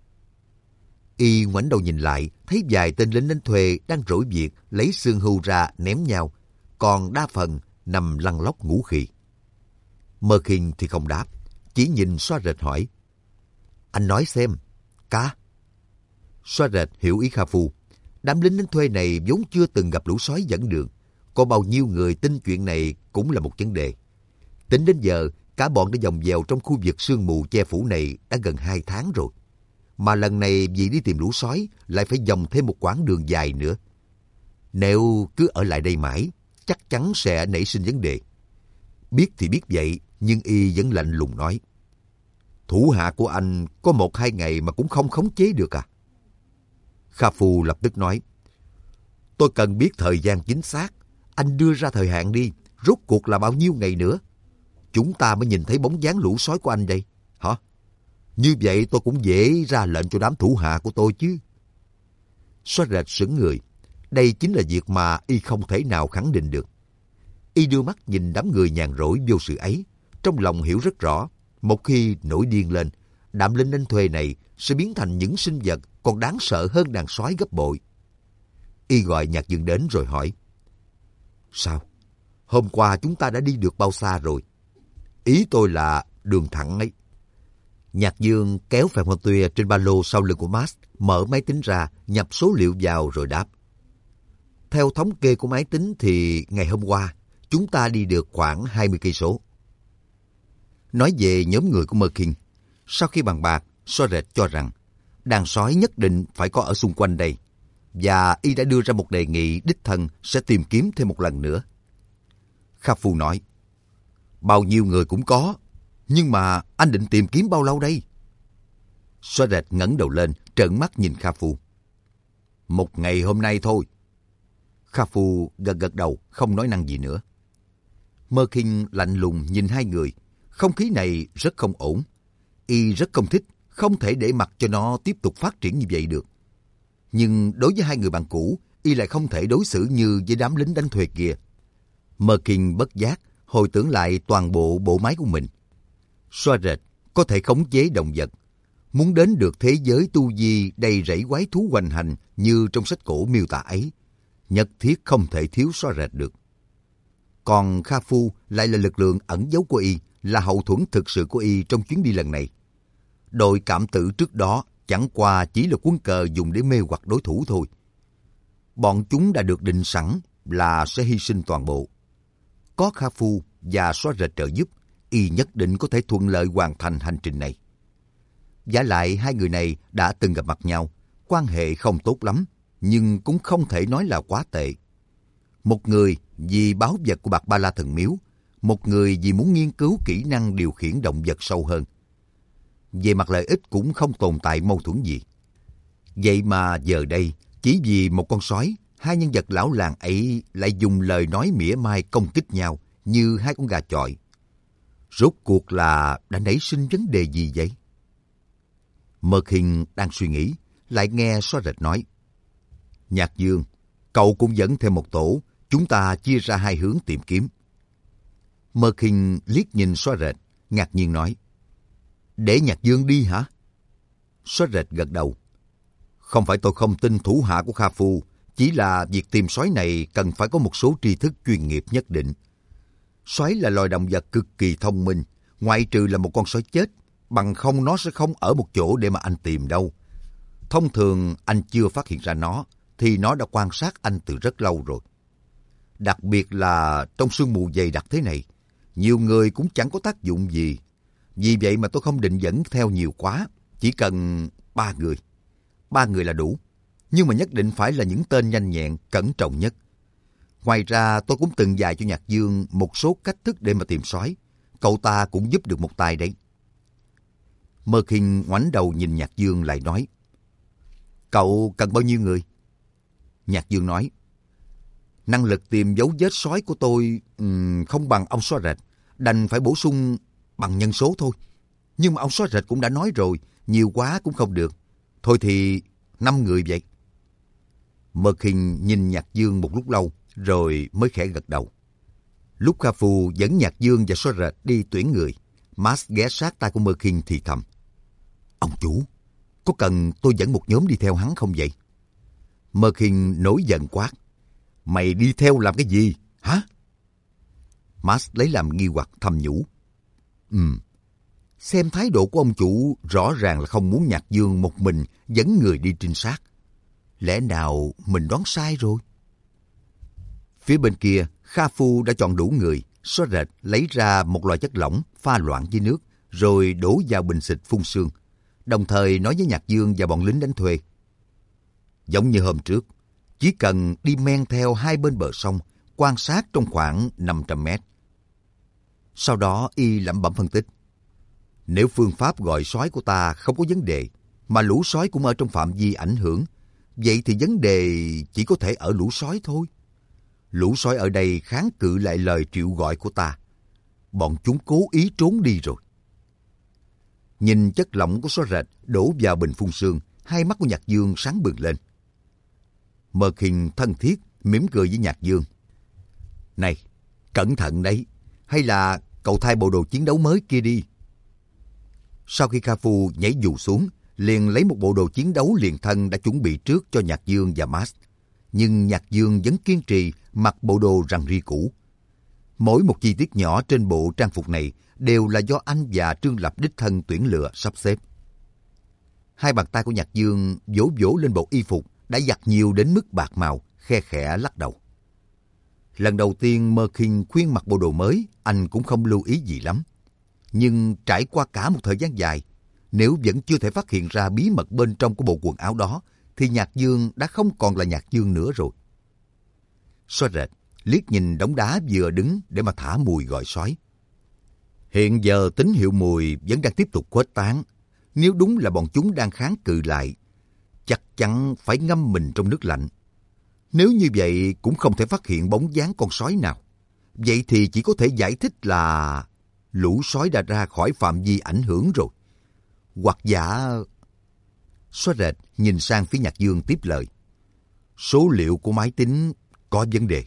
Y ngoảnh đầu nhìn lại, thấy vài tên lính đánh thuê đang rỗi việc lấy xương hươu ra ném nhau, còn đa phần nằm lăn lóc ngủ khì. Mơ Kinh thì không đáp, chỉ nhìn Xoa Rệt hỏi: anh nói xem, cá? Xoa Rệt hiểu ý Kha Phu. Đám lính đánh thuê này vốn chưa từng gặp lũ sói dẫn đường, có bao nhiêu người tin chuyện này cũng là một vấn đề. Tính đến giờ, cả bọn đã vòng vèo trong khu vực sương mù che phủ này đã gần 2 tháng rồi. Mà lần này vì đi tìm lũ sói lại phải vòng thêm một quãng đường dài nữa. Nếu cứ ở lại đây mãi, chắc chắn sẽ nảy sinh vấn đề. Biết thì biết vậy, nhưng y vẫn lạnh lùng nói: thủ hạ của anh có 1-2 ngày mà cũng không khống chế được à? Kha Phu lập tức nói: tôi cần biết thời gian chính xác. Anh đưa ra thời hạn đi, rốt cuộc là bao nhiêu ngày nữa? Chúng ta mới nhìn thấy bóng dáng lũ sói của anh đây, hả? Như vậy tôi cũng dễ ra lệnh cho đám thủ hạ của tôi chứ. Xoa Rệt sững người. Đây chính là việc mà y không thể nào khẳng định được. Y đưa mắt nhìn đám người nhàn rỗi vô sự ấy, trong lòng hiểu rất rõ, một khi nổi điên lên, đám lính đánh thuê này sẽ biến thành những sinh vật còn đáng sợ hơn đàn sói gấp bội. Y gọi Nhạc Dương đến rồi hỏi: sao? Hôm qua chúng ta đã đi được bao xa rồi? Ý tôi là đường thẳng ấy. Nhạc Dương kéo phèn hoa tuya trên ba lô sau lưng của Max, mở máy tính ra, nhập số liệu vào rồi đáp: theo thống kê của máy tính thì ngày hôm qua chúng ta đi được khoảng 20 cây số. Nói về nhóm người của Mơ Kinh, sau khi bàn bạc, Xoa Rệt cho rằng đàn sói nhất định phải có ở xung quanh đây, và y đã đưa ra một đề nghị đích thân sẽ tìm kiếm thêm một lần nữa. Kha Phu nói: bao nhiêu người cũng có, nhưng mà anh định tìm kiếm bao lâu đây? Xoa Rệt ngẩng đầu lên, trợn mắt nhìn Kha Phu. 1 ngày hôm nay thôi. Kha Phu gật gật đầu, không nói năng gì nữa. Mơ Kinh lạnh lùng nhìn hai người, không khí này rất không ổn. Y rất không thích, không thể để mặc cho nó tiếp tục phát triển như vậy được. Nhưng đối với hai người bạn cũ, y lại không thể đối xử như với đám lính đánh thuê kia. Mơ Kinh bất giác hồi tưởng lại toàn bộ bộ máy của mình. Xoa Rệt có thể khống chế động vật, muốn đến được thế giới tu di đầy rẫy quái thú hoành hành như trong sách cổ miêu tả ấy, nhất thiết không thể thiếu Xoa Rệt được. Còn Kha Phu lại là lực lượng ẩn giấu của y, là hậu thuẫn thực sự của y trong chuyến đi lần này. Đội cảm tử trước đó chẳng qua chỉ là quân cờ dùng để mê hoặc đối thủ thôi. Bọn chúng đã được định sẵn là sẽ hy sinh toàn bộ. Có Kha Phu và Xoa Rệt trợ giúp, y nhất định có thể thuận lợi hoàn thành hành trình này. Vả lại hai người này đã từng gặp mặt nhau, quan hệ không tốt lắm, nhưng cũng không thể nói là quá tệ. Một người vì báu vật của Bạc Ba La Thần Miếu, một người vì muốn nghiên cứu kỹ năng điều khiển động vật sâu hơn. Về mặt lợi ích cũng không tồn tại mâu thuẫn gì. Vậy mà giờ đây, chỉ vì một con sói, hai nhân vật lão làng ấy lại dùng lời nói mỉa mai công kích nhau như hai con gà chọi. Rốt cuộc là đã nảy sinh vấn đề gì vậy? Mơ Kinh đang suy nghĩ, lại nghe Xoa Rệt nói: Nhạc Dương, cậu cũng dẫn thêm một tổ, chúng ta chia ra 2 hướng tìm kiếm. Mơ Kinh liếc nhìn Xoa Rệt, ngạc nhiên nói: để Nhạc Dương đi hả? Xoa Rệt gật đầu: không phải tôi không tin thủ hạ của Kha Phu, chỉ là việc tìm sói này cần phải có một số tri thức chuyên nghiệp nhất định. Sói là loài động vật cực kỳ thông minh, ngoại trừ là một con sói chết, bằng không nó sẽ không ở một chỗ để mà anh tìm đâu. Thông thường anh chưa phát hiện ra nó, thì nó đã quan sát anh từ rất lâu rồi. Đặc biệt là trong sương mù dày đặc thế này, nhiều người cũng chẳng có tác dụng gì. Vì vậy mà tôi không định dẫn theo nhiều quá, chỉ cần 3 người. 3 người là đủ, nhưng mà nhất định phải là những tên nhanh nhẹn, cẩn trọng nhất. Ngoài ra tôi cũng từng dạy cho Nhạc Dương một số cách thức để mà tìm sói. Cậu ta cũng giúp được một tay đấy. Mơ Khinh ngoảnh đầu nhìn Nhạc Dương lại nói, cậu cần bao nhiêu người? Nhạc Dương nói, năng lực tìm dấu vết sói của tôi không bằng ông sói rệt, đành phải bổ sung bằng nhân số thôi. Nhưng mà ông sói rệt cũng đã nói rồi, nhiều quá cũng không được. Thôi thì 5 người vậy. Mơ Khinh nhìn Nhạc Dương một lúc lâu, rồi mới khẽ gật đầu. Lúc Kha Phu dẫn Nhạc Dương và sói rệt đi tuyển người, Max ghé sát tai của Mơ Khinh thì thầm, ông chủ, có cần tôi dẫn một nhóm đi theo hắn không vậy? Mơ Khinh nổi giận quát, mày đi theo làm cái gì, hả? Max lấy làm nghi hoặc thầm nhủ, xem thái độ của ông chủ rõ ràng là không muốn Nhạc Dương một mình dẫn người đi trinh sát. Lẽ nào mình đoán sai rồi? Phía bên kia, Kha Phu đã chọn đủ người, sói rệt lấy ra một loại chất lỏng pha loãng với nước, rồi đổ vào bình xịt phun sương, đồng thời nói với Nhạc Dương và bọn lính đánh thuê. Giống như hôm trước, chỉ cần đi men theo hai bên bờ sông, quan sát trong khoảng 500 mét. Sau đó y lẩm bẩm phân tích. Nếu phương pháp gọi sói của ta không có vấn đề, mà lũ sói cũng ở trong phạm vi ảnh hưởng, vậy thì vấn đề chỉ có thể ở lũ sói thôi. Lũ sói ở đây kháng cự lại lời triệu gọi của ta. Bọn chúng cố ý trốn đi rồi. Nhìn chất lỏng của sói rệt đổ vào bình phun sương, hai mắt của Nhạc Dương sáng bừng lên. Mơ Khinh thân thiết mỉm cười với Nhạc Dương. Này, cẩn thận đấy, hay là cậu thay bộ đồ chiến đấu mới kia đi. Sau khi Kha Phu nhảy dù xuống, liền lấy một bộ đồ chiến đấu liền thân đã chuẩn bị trước cho Nhạc Dương và Max. Nhưng Nhạc Dương vẫn kiên trì mặc bộ đồ rằn ri cũ. Mỗi một chi tiết nhỏ trên bộ trang phục này đều là do anh và Trương Lập đích thân tuyển lựa sắp xếp. Hai bàn tay của Nhạc Dương vỗ vỗ lên bộ y phục đã giặt nhiều đến mức bạc màu, khe khẽ lắc đầu. Lần đầu tiên Mơ Khinh khuyên mặc bộ đồ mới, anh cũng không lưu ý gì lắm. Nhưng trải qua cả một thời gian dài, nếu vẫn chưa thể phát hiện ra bí mật bên trong của bộ quần áo đó, thì Nhạc Dương đã không còn là Nhạc Dương nữa rồi. Sói rệt liếc nhìn đống đá vừa đứng để mà thả mùi gọi sói. Hiện giờ tín hiệu mùi vẫn đang tiếp tục khuếch tán. Nếu đúng là bọn chúng đang kháng cự lại, chắc chắn phải ngâm mình trong nước lạnh. Nếu như vậy cũng không thể phát hiện bóng dáng con sói nào. Vậy thì chỉ có thể giải thích là lũ sói đã ra khỏi phạm vi ảnh hưởng rồi. Hoặc giả... Sói rệt nhìn sang phía Nhạc Dương tiếp lời. Số liệu của máy tính có vấn đề.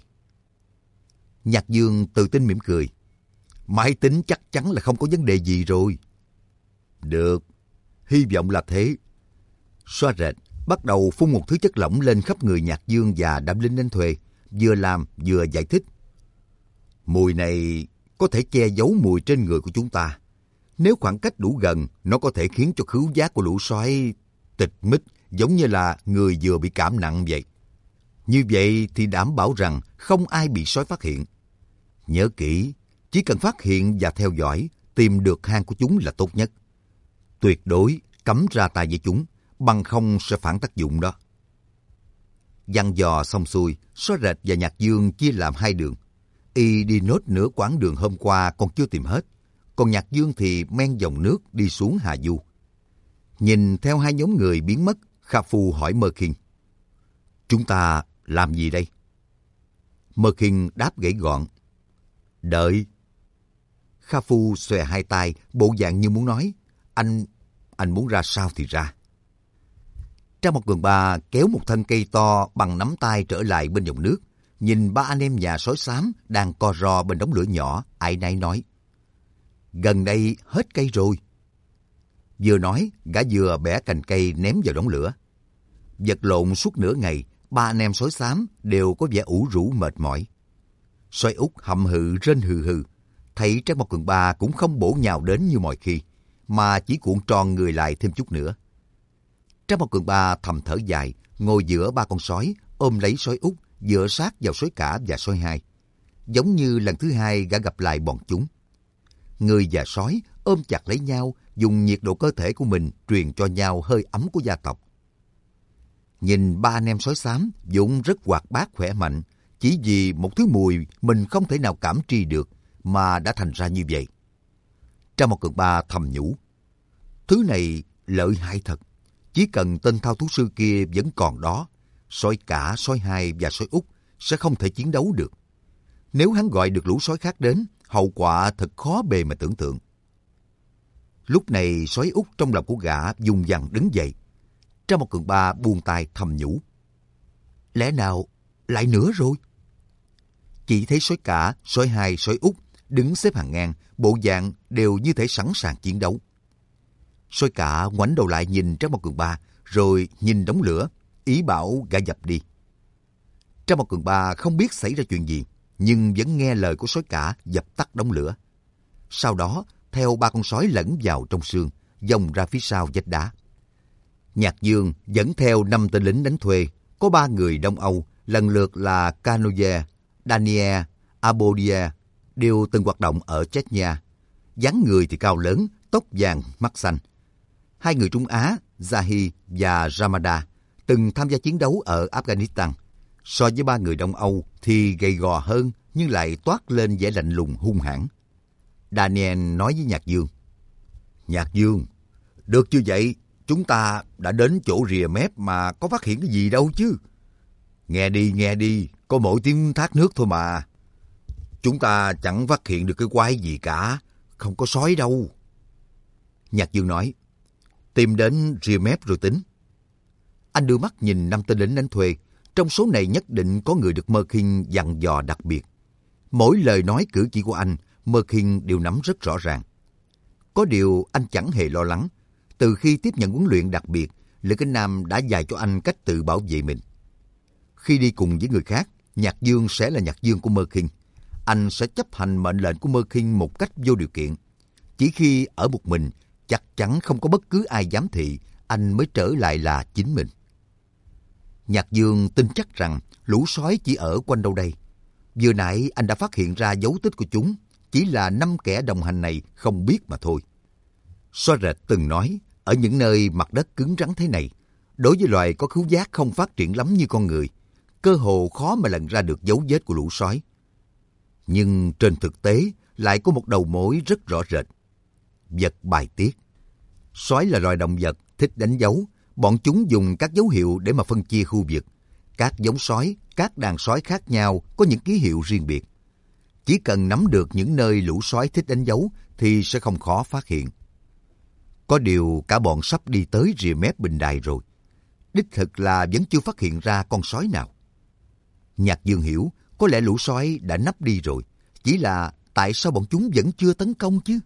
Nhạc Dương tự tin mỉm cười. Máy tính chắc chắn là không có vấn đề gì rồi. Được, hy vọng là thế. Sói rệt bắt đầu phun một thứ chất lỏng lên khắp người Nhạc Dương và đám lính đánh thuê, vừa làm vừa giải thích. Mùi này có thể che giấu mùi trên người của chúng ta. Nếu khoảng cách đủ gần, nó có thể khiến cho khứu giác của lũ sói tịch mích, giống như là người vừa bị cảm nặng vậy. Như vậy thì đảm bảo rằng không ai bị sói phát hiện. Nhớ kỹ, chỉ cần phát hiện và theo dõi, tìm được hang của chúng là tốt nhất. Tuyệt đối cấm ra tay với chúng, bằng không sẽ phản tác dụng đó. Dặn dò xong xuôi, Sói rệt và Nhạc Dương chia làm hai đường. Y đi nốt nửa quãng đường hôm qua còn chưa tìm hết, còn Nhạc Dương thì men dòng nước đi xuống Hà Du. Nhìn theo hai nhóm người biến mất, Kha Phu hỏi Mơ Khinh. Chúng ta làm gì đây? Mơ Khinh đáp gãy gọn. Đợi. Kha Phu xòe hai tay, bộ dạng như muốn nói, anh muốn ra sao thì ra. Trang một vườn ba kéo một thân cây to bằng nắm tay trở lại bên dòng nước, nhìn ba anh em nhà sói xám đang co ro bên đống lửa nhỏ, áy náy nói. Gần đây hết cây rồi. Vừa nói, gã vừa bẻ cành cây ném vào đống lửa. Vật lộn suốt nửa ngày, ba anh em sói xám đều có vẻ ủ rũ mệt mỏi. Sói Út hậm hự rên hừ hừ, thấy Trác Mộc Cường Ba cũng không bổ nhào đến như mọi khi, mà chỉ cuộn tròn người lại thêm chút nữa. Trác Mộc Cường Ba thầm thở dài, ngồi giữa ba con sói, ôm lấy sói Út, dựa sát vào sói Cả và sói Hai. Giống như lần thứ hai gã gặp lại bọn chúng. Người và sói ôm chặt lấy nhau, dùng nhiệt độ cơ thể của mình truyền cho nhau hơi ấm của gia tộc. Nhìn ba anh em sói xám vốn rất hoạt bát khỏe mạnh, chỉ vì một thứ mùi mình không thể nào cảm tri được mà đã thành ra như vậy. Trác Mộc Cường Ba thầm nhủ, thứ này lợi hại thật. Chỉ cần tên thao thú sư kia vẫn còn đó, sói Cả, sói Hai và sói Út sẽ không thể chiến đấu được. Nếu hắn gọi được lũ sói khác đến, hậu quả thật khó bề mà tưởng tượng. Lúc này sói Út trong lòng của gã vùng vằng đứng dậy. Trác Mộc Cường Ba buông tay thầm nhủ, lẽ nào lại nữa rồi? Chỉ thấy sói Cả, sói Hai, sói Út đứng xếp hàng ngang, bộ dạng đều như thể sẵn sàng chiến đấu. Sói Cả ngoảnh đầu lại nhìn Trác Mộc Cường Ba, rồi nhìn đống lửa, ý bảo gã dập đi. Trác Mộc Cường Ba không biết xảy ra chuyện gì, nhưng vẫn nghe lời của sói Cả dập tắt đống lửa. Sau đó, theo ba con sói lẫn vào trong sương, vòng ra phía sau vách đá. Nhạc Dương dẫn theo 5 tên lính đánh thuê, có 3 người Đông Âu, lần lượt là Canoye, Daniel, Abodia, đều từng hoạt động ở Chechnya. Dáng người thì cao lớn, tóc vàng, mắt xanh. 2 người Trung Á, Zahi và Ramada, từng tham gia chiến đấu ở Afghanistan. So với 3 người Đông Âu thì gầy gò hơn, nhưng lại toát lên vẻ lạnh lùng hung hãn. Daniel nói với Nhạc Dương, Nhạc Dương, được như vậy, chúng ta đã đến chỗ rìa mép mà có phát hiện cái gì đâu chứ. Nghe đi, có mỗi tiếng thác nước thôi mà. Chúng ta chẳng phát hiện được cái quái gì cả, không có sói đâu. Nhạc Dương nói, tìm đến rìa mép rồi tính. Anh đưa mắt nhìn 5 tên lính đánh thuê, trong số này nhất định có người được Mơ Khinh dặn dò đặc biệt. Mỗi lời nói cử chỉ của anh, Mơ Khinh đều nắm rất rõ ràng. Có điều anh chẳng hề lo lắng. Từ khi tiếp nhận huấn luyện đặc biệt, Lữ Kính Nam đã dạy cho anh cách tự bảo vệ mình. Khi đi cùng với người khác, Nhạc Dương sẽ là Nhạc Dương của Mơ Khinh. Anh sẽ chấp hành mệnh lệnh của Mơ Khinh một cách vô điều kiện. Chỉ khi ở một mình, chắc chắn không có bất cứ ai giám thị, anh mới trở lại là chính mình. Nhạc Dương tin chắc rằng lũ sói chỉ ở quanh đâu đây. Vừa nãy anh đã phát hiện ra dấu tích của chúng, chỉ là 5 kẻ đồng hành này không biết mà thôi. Xóa Rệt từng nói, ở những nơi mặt đất cứng rắn thế này, đối với loài có khứu giác không phát triển lắm như con người, cơ hồ khó mà lần ra được dấu vết của lũ sói. Nhưng trên thực tế lại có một đầu mối rất rõ rệt. Vật bài tiết. Sói là loài động vật thích đánh dấu. Bọn chúng dùng các dấu hiệu để mà phân chia khu vực. Các giống sói, các đàn sói khác nhau có những ký hiệu riêng biệt. Chỉ cần nắm được những nơi lũ sói thích đánh dấu thì sẽ không khó phát hiện. Có điều cả bọn sắp đi tới rìa mép bình đài rồi. Đích thực là vẫn chưa phát hiện ra con sói nào. Nhạc Dương hiểu, có lẽ lũ sói đã nấp đi rồi. Chỉ là tại sao bọn chúng vẫn chưa tấn công chứ?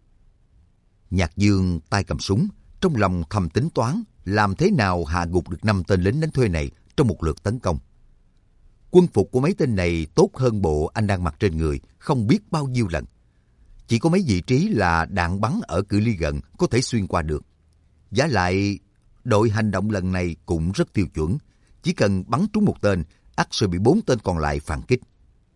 Nhạc Dương tay cầm súng, trong lòng thầm tính toán làm thế nào hạ gục được 5 tên lính đánh thuê này trong một lượt tấn công. Quân phục của mấy tên này tốt hơn bộ anh đang mặc trên người không biết bao nhiêu lần. Chỉ có mấy vị trí là đạn bắn ở cự ly gần có thể xuyên qua được. Vả lại, đội hành động lần này cũng rất tiêu chuẩn. Chỉ cần bắn trúng một tên, ắt sẽ bị 4 tên còn lại phản kích.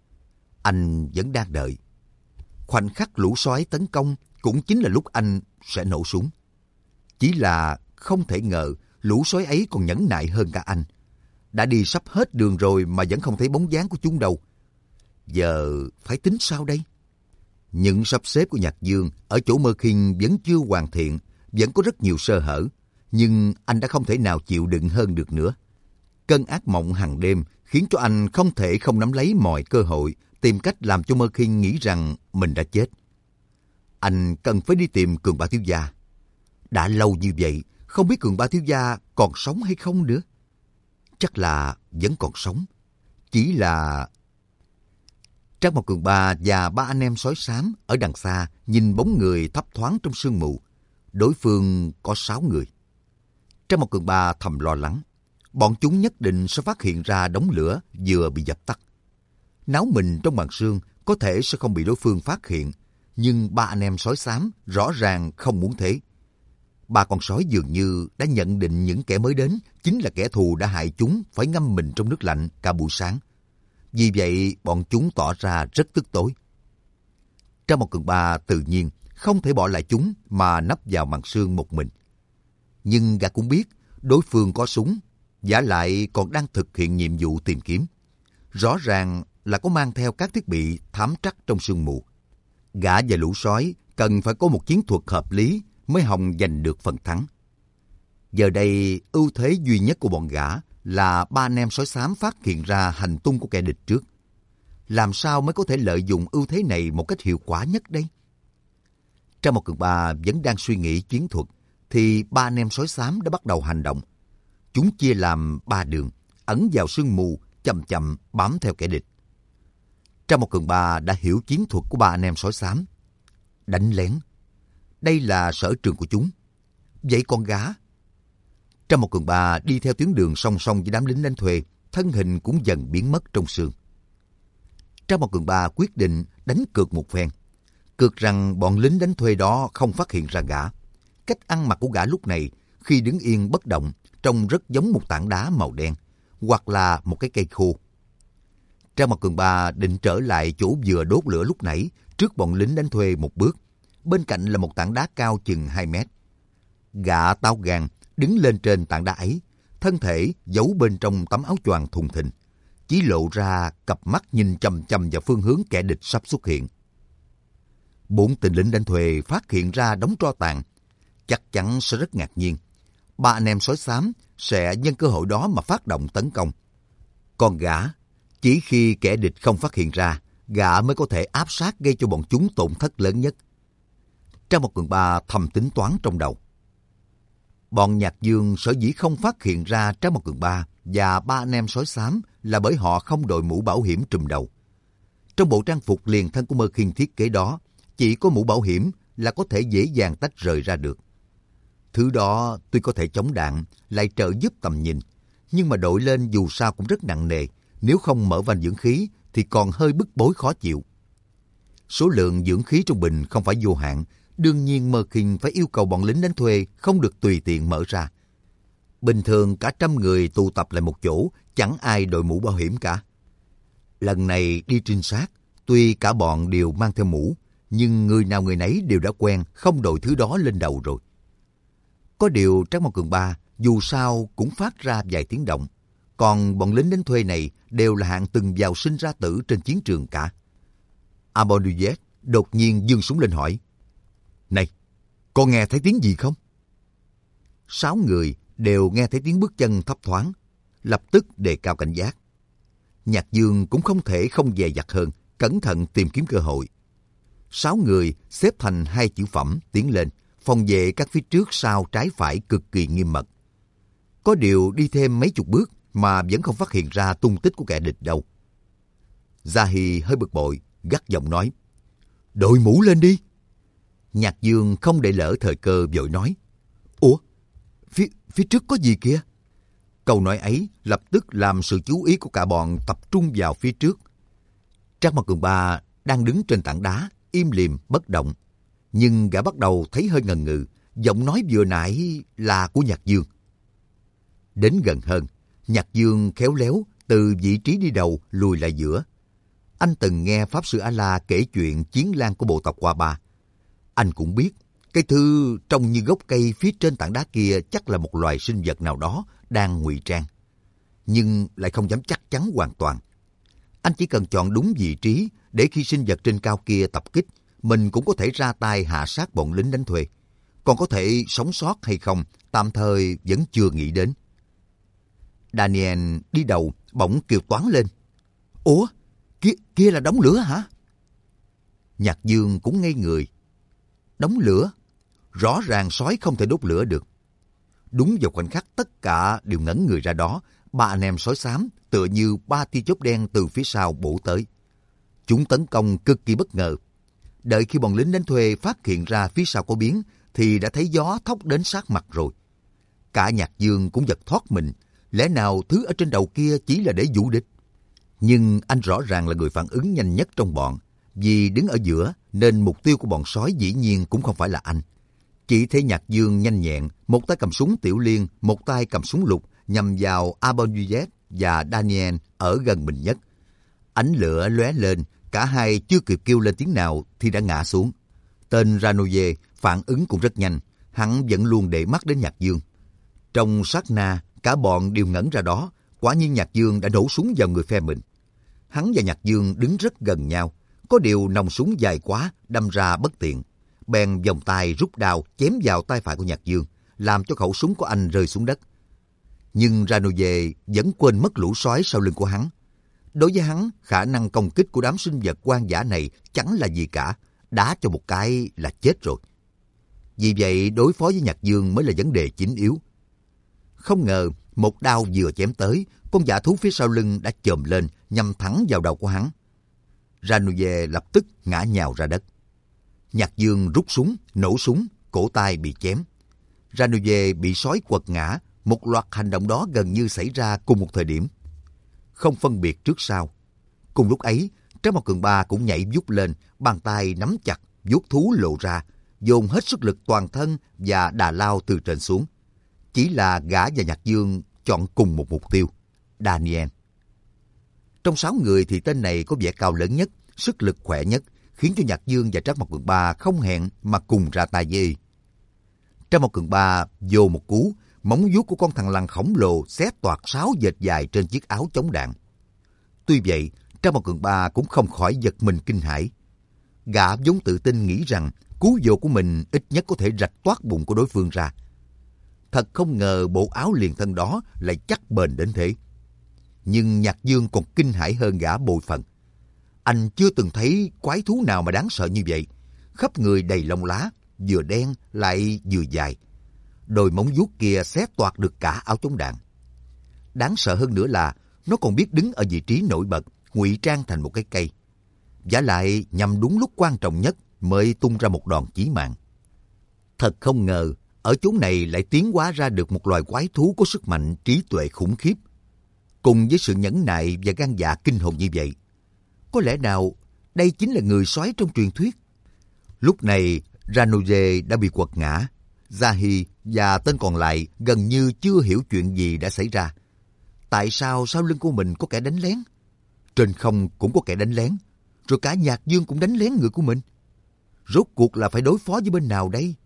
Anh vẫn đang đợi. Khoảnh khắc lũ sói tấn công cũng chính là lúc anh sẽ nổ súng. Chỉ là không thể ngờ lũ sói ấy còn nhẫn nại hơn cả anh. Đã đi sắp hết đường rồi mà vẫn không thấy bóng dáng của chúng đâu. Giờ phải tính sao đây? Những sắp xếp của Nhạc Dương ở chỗ Mơ Khinh vẫn chưa hoàn thiện, vẫn có rất nhiều sơ hở. Nhưng anh đã không thể nào chịu đựng hơn được nữa. Cơn ác mộng hàng đêm khiến cho anh không thể không nắm lấy mọi cơ hội, tìm cách làm cho Mơ Khinh nghĩ rằng mình đã chết. Anh cần phải đi tìm Cường Ba thiếu gia. Đã lâu như vậy, không biết Cường Ba thiếu gia còn sống hay không nữa. Chắc là vẫn còn sống. Chỉ là... Trác Mộc Cường Ba và 3 anh em sói xám ở đằng xa nhìn bóng người thấp thoáng trong sương mù. Đối phương có 6 người. Trác Mộc Cường Ba thầm lo lắng. Bọn chúng nhất định sẽ phát hiện ra đống lửa vừa bị dập tắt. Náo mình trong màn sương có thể sẽ không bị đối phương phát hiện, nhưng ba anh em sói xám rõ ràng không muốn thế. Ba con sói dường như đã nhận định những kẻ mới đến chính là kẻ thù đã hại chúng phải ngâm mình trong nước lạnh cả buổi sáng. Vì vậy, bọn chúng tỏ ra rất tức tối. Trang một Cường Ba tự nhiên không thể bỏ lại chúng mà nấp vào màn sương một mình. Nhưng gã cũng biết đối phương có súng, vả lại còn đang thực hiện nhiệm vụ tìm kiếm. Rõ ràng là có mang theo các thiết bị thám trắc trong sương mù. Gã và lũ sói cần phải có một chiến thuật hợp lý mới hòng giành được phần thắng. Giờ đây, ưu thế duy nhất của bọn gã là ba anh em sói xám phát hiện ra hành tung của kẻ địch trước. Làm sao mới có thể lợi dụng ưu thế này một cách hiệu quả nhất đây? Trang một Cường Ba vẫn đang suy nghĩ chiến thuật, thì ba anh em sói xám đã bắt đầu hành động. Chúng chia làm ba đường, ẩn vào sương mù, chậm chậm bám theo kẻ địch. Trang một Cường Ba đã hiểu chiến thuật của ba anh em sói xám. Đánh lén. Đây là sở trường của chúng. Vậy con gã? Trang một Cường Ba đi theo tuyến đường song song với đám lính đánh thuê, thân hình cũng dần biến mất trong sương. Trang một Cường Ba quyết định đánh cược một phen. Cược rằng bọn lính đánh thuê đó không phát hiện ra gã. Cách ăn mặc của gã lúc này, khi đứng yên bất động, trông rất giống một tảng đá màu đen, hoặc là một cái cây khô. Trang một Cường Ba định trở lại chỗ vừa đốt lửa lúc nãy, trước bọn lính đánh thuê một bước. Bên cạnh là một tảng đá cao chừng 2 mét. Gã táo gan đứng lên trên tảng đá ấy, thân thể giấu bên trong tấm áo choàng thùng thình, chỉ lộ ra cặp mắt nhìn chằm chằm vào phương hướng kẻ địch sắp xuất hiện. 4 tên lính đánh thuê phát hiện ra đống tro tàn, chắc chắn sẽ rất ngạc nhiên. Ba anh em sói xám sẽ nhân cơ hội đó mà phát động tấn công. Còn gã, chỉ khi kẻ địch không phát hiện ra, gã mới có thể áp sát gây cho bọn chúng tổn thất lớn nhất. Trang một Cường Ba thầm tính toán trong đầu. Bọn Nhạc Dương sở dĩ không phát hiện ra Trang một Cường Ba và ba anh em sói xám là bởi họ không đội mũ bảo hiểm trùm đầu. Trong bộ trang phục liền thân của Mơ Khiên thiết kế đó, chỉ có mũ bảo hiểm là có thể dễ dàng tách rời ra được. Thứ đó tuy có thể chống đạn, lại trợ giúp tầm nhìn, nhưng mà đội lên dù sao cũng rất nặng nề, nếu không mở van dưỡng khí thì còn hơi bức bối khó chịu. Số lượng dưỡng khí trong bình không phải vô hạn, đương nhiên Mơ Khiên phải yêu cầu bọn lính đánh thuê không được tùy tiện mở ra. Bình thường cả 100 người tụ tập lại một chỗ, chẳng ai đội mũ bảo hiểm cả. Lần này đi trinh sát, tuy cả bọn đều mang theo mũ, nhưng người nào người nấy đều đã quen không đội thứ đó lên đầu rồi. Có điều Trác Mao Cường Ba dù sao cũng phát ra vài tiếng động, còn bọn lính đánh thuê này đều là hạng từng vào sinh ra tử trên chiến trường cả. Abonuyet đột nhiên giương súng lên hỏi: "Này, con nghe thấy tiếng gì không?" 6 người đều nghe thấy tiếng bước chân thấp thoáng, lập tức đề cao cảnh giác. Nhạc Dương cũng không thể không dè dặt hơn, cẩn thận tìm kiếm cơ hội. 6 người xếp thành 2 chữ phẩm tiến lên, phòng vệ các phía trước sau trái phải cực kỳ nghiêm mật. Có điều đi thêm mấy chục bước mà vẫn không phát hiện ra tung tích của kẻ địch đâu. Zahi hơi bực bội, gắt giọng nói: "Đội mũ lên đi!" Nhạc Dương không để lỡ thời cơ vội nói: "Ủa, phía trước có gì kìa?" Câu nói ấy lập tức làm sự chú ý của cả bọn tập trung vào phía trước. Trác Mao Cường Ba đang đứng trên tảng đá, im lìm bất động, nhưng gã bắt đầu thấy hơi ngần ngừ, giọng nói vừa nãy là của Nhạc Dương. Đến gần hơn, Nhạc Dương khéo léo từ vị trí đi đầu lùi lại giữa. Anh từng nghe Pháp Sư A-La kể chuyện chiến lang của bộ tộc Hoa Ba. Anh cũng biết cái thứ trông như gốc cây phía trên tảng đá kia chắc là một loài sinh vật nào đó đang ngụy trang, nhưng lại không dám chắc chắn hoàn toàn. Anh chỉ cần chọn đúng vị trí để khi sinh vật trên cao kia tập kích, mình cũng có thể ra tay hạ sát bọn lính đánh thuê. Còn có thể sống sót hay không, tạm thời vẫn chưa nghĩ đến. Daniel đi đầu bỗng kêu toáng lên: "Ủa, kia là đống lửa hả?" Nhạc Dương cũng ngây người. Đống lửa? Rõ ràng sói không thể đốt lửa được. Đúng vào khoảnh khắc tất cả đều ngẩn người ra đó, ba anh em sói xám tựa như 3 tia chớp đen từ phía sau bổ tới. Chúng tấn công cực kỳ bất ngờ. Đợi khi bọn lính đánh thuê phát hiện ra phía sau có biến, thì đã thấy gió thốc đến sát mặt rồi. Cả Nhạc Dương cũng giật thoát mình. Lẽ nào thứ ở trên đầu kia chỉ là để dụ địch? Nhưng anh rõ ràng là người phản ứng nhanh nhất trong bọn. Vì đứng ở giữa nên mục tiêu của bọn sói dĩ nhiên cũng không phải là anh. Chỉ thấy Nhạc Dương nhanh nhẹn, một tay cầm súng tiểu liên, một tay cầm súng lục nhằm vào Abonuyet và Daniel ở gần mình nhất. Ánh lửa lóe lên, cả hai chưa kịp kêu lên tiếng nào thì đã ngã xuống. Tên Ranoye phản ứng cũng rất nhanh, hắn vẫn luôn để mắt đến Nhạc Dương. Trong sát na, cả bọn đều ngẩn ra đó, quả nhiên Nhạc Dương đã nổ súng vào người phe mình. Hắn và Nhạc Dương đứng rất gần nhau, có điều nòng súng dài quá, đâm ra bất tiện. Bèn vòng tay rút đao chém vào tay phải của Nhạc Dương, làm cho khẩu súng của anh rơi xuống đất. Nhưng Ranoye vẫn quên mất lũ sói sau lưng của hắn. Đối với hắn, khả năng công kích của đám sinh vật hoang dã này chẳng là gì cả, đá cho một cái là chết rồi. Vì vậy, đối phó với Nhạc Dương mới là vấn đề chính yếu. Không ngờ, một đao vừa chém tới, con dã thú phía sau lưng đã chồm lên, nhằm thẳng vào đầu của hắn. Ranoye lập tức ngã nhào ra đất. Nhạc Dương rút súng, nổ súng, cổ tay bị chém. Ranoye bị sói quật ngã, một loạt hành động đó gần như xảy ra cùng một thời điểm. Không phân biệt trước sau. Cùng lúc ấy, Trác Mộc Cường Ba cũng nhảy vút lên, bàn tay nắm chặt, vuốt thú lộ ra, dồn hết sức lực toàn thân và đà lao từ trên xuống. Chỉ là gã và Nhạc Dương chọn cùng một mục tiêu, Daniel. Trong 6 người thì tên này có vẻ cao lớn nhất, sức lực khỏe nhất, khiến cho Nhạc Dương và Trác Mộc Cường Ba không hẹn mà cùng ra tay với y. Trác Mộc Cường Ba vô một cú, móng vuốt của con thằn lằn khổng lồ xé toạc 6 vệt dài trên chiếc áo chống đạn. Tuy vậy, Trác Mộc Cường Ba cũng không khỏi giật mình kinh hãi. Gã vốn tự tin nghĩ rằng cú vồ của mình ít nhất có thể rạch toát bụng của đối phương ra. Thật không ngờ bộ áo liền thân đó lại chắc bền đến thế. Nhưng Nhạc Dương còn kinh hãi hơn gã bội phần. Anh chưa từng thấy quái thú nào mà đáng sợ như vậy. Khắp người đầy lông lá, vừa đen lại vừa dài. Đôi móng vuốt kia xé toạc được cả áo chống đạn. Đáng sợ hơn nữa là nó còn biết đứng ở vị trí nổi bật, ngụy trang thành một cái cây. Vả lại nhằm đúng lúc quan trọng nhất mới tung ra một đòn chí mạng. Thật không ngờ, ở chốn này lại tiến hóa ra được một loài quái thú có sức mạnh trí tuệ khủng khiếp. Cùng với sự nhẫn nại và gan dạ kinh hồn như vậy, có lẽ nào đây chính là người sói trong truyền thuyết? Lúc này, Ranoye đã bị quật ngã. Zahi và tên còn lại gần như chưa hiểu chuyện gì đã xảy ra. Tại sao sau lưng của mình có kẻ đánh lén? Trên không cũng có kẻ đánh lén. Rồi cả Nhạc Dương cũng đánh lén người của mình. Rốt cuộc là phải đối phó với bên nào đây?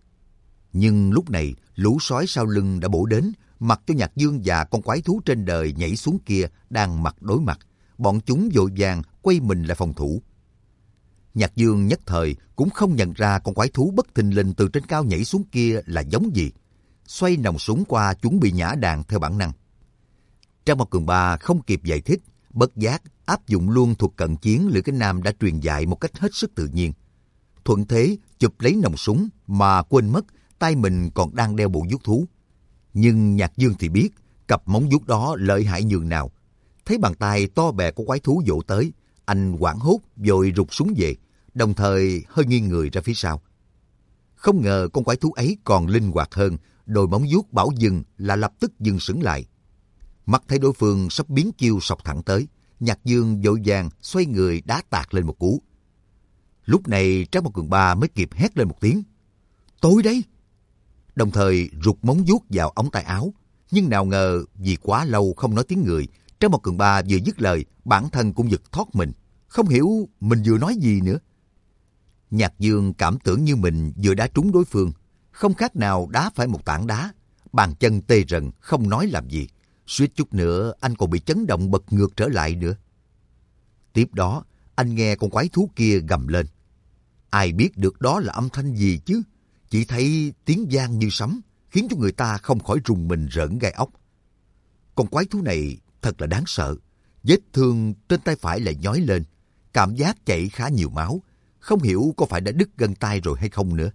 Nhưng lúc này, lũ sói sau lưng đã bổ đến, mặc cho Nhạc Dương và con quái thú trên đời nhảy xuống kia đang mặt đối mặt. Bọn chúng vội vàng quay mình lại phòng thủ. Nhạc Dương nhất thời cũng không nhận ra con quái thú bất thình lình từ trên cao nhảy xuống kia là giống gì. Xoay nòng súng qua chuẩn bị nhả đạn theo bản năng. Trác Mộc Cường Ba không kịp giải thích, bất giác áp dụng luôn thuật cận chiến Lữ Kính Nam đã truyền dạy một cách hết sức tự nhiên. Thuận thế chụp lấy nòng súng mà quên mất tay mình còn đang đeo bộ vuốt thú. Nhưng Nhạc Dương thì biết cặp móng vuốt đó lợi hại nhường nào. Thấy bàn tay to bè của quái thú vỗ tới, anh hoảng hốt vội rụt súng về, đồng thời hơi nghiêng người ra phía sau. Không ngờ con quái thú ấy còn linh hoạt hơn, đôi móng vuốt bảo dừng là lập tức dừng sững lại. Mắt thấy đối phương sắp biến chiêu sọc thẳng tới, Nhạc Dương vội vàng xoay người đá tạt lên một cú. Lúc này Trác Mộc Cường Ba mới kịp hét lên một tiếng: "Tôi đây!" Đồng thời rụt móng vuốt vào ống tay áo. Nhưng nào ngờ vì quá lâu không nói tiếng người, Trác Mộc Cường Ba vừa dứt lời, bản thân cũng giật thoát mình, không hiểu mình vừa nói gì nữa. Nhạc Dương cảm tưởng như mình vừa đá trúng đối phương, không khác nào đá phải một tảng đá. Bàn chân tê rần, không nói làm gì. Suýt chút nữa anh còn bị chấn động bật ngược trở lại nữa. Tiếp đó, anh nghe con quái thú kia gầm lên. Ai biết được đó là âm thanh gì chứ? Chỉ thấy tiếng vang như sấm, khiến cho người ta không khỏi rùng mình rợn gai óc. Con quái thú này thật là đáng sợ. Vết thương trên tay phải lại nhói lên, cảm giác chảy khá nhiều máu. Không hiểu có phải đã đứt gân tay rồi hay không nữa.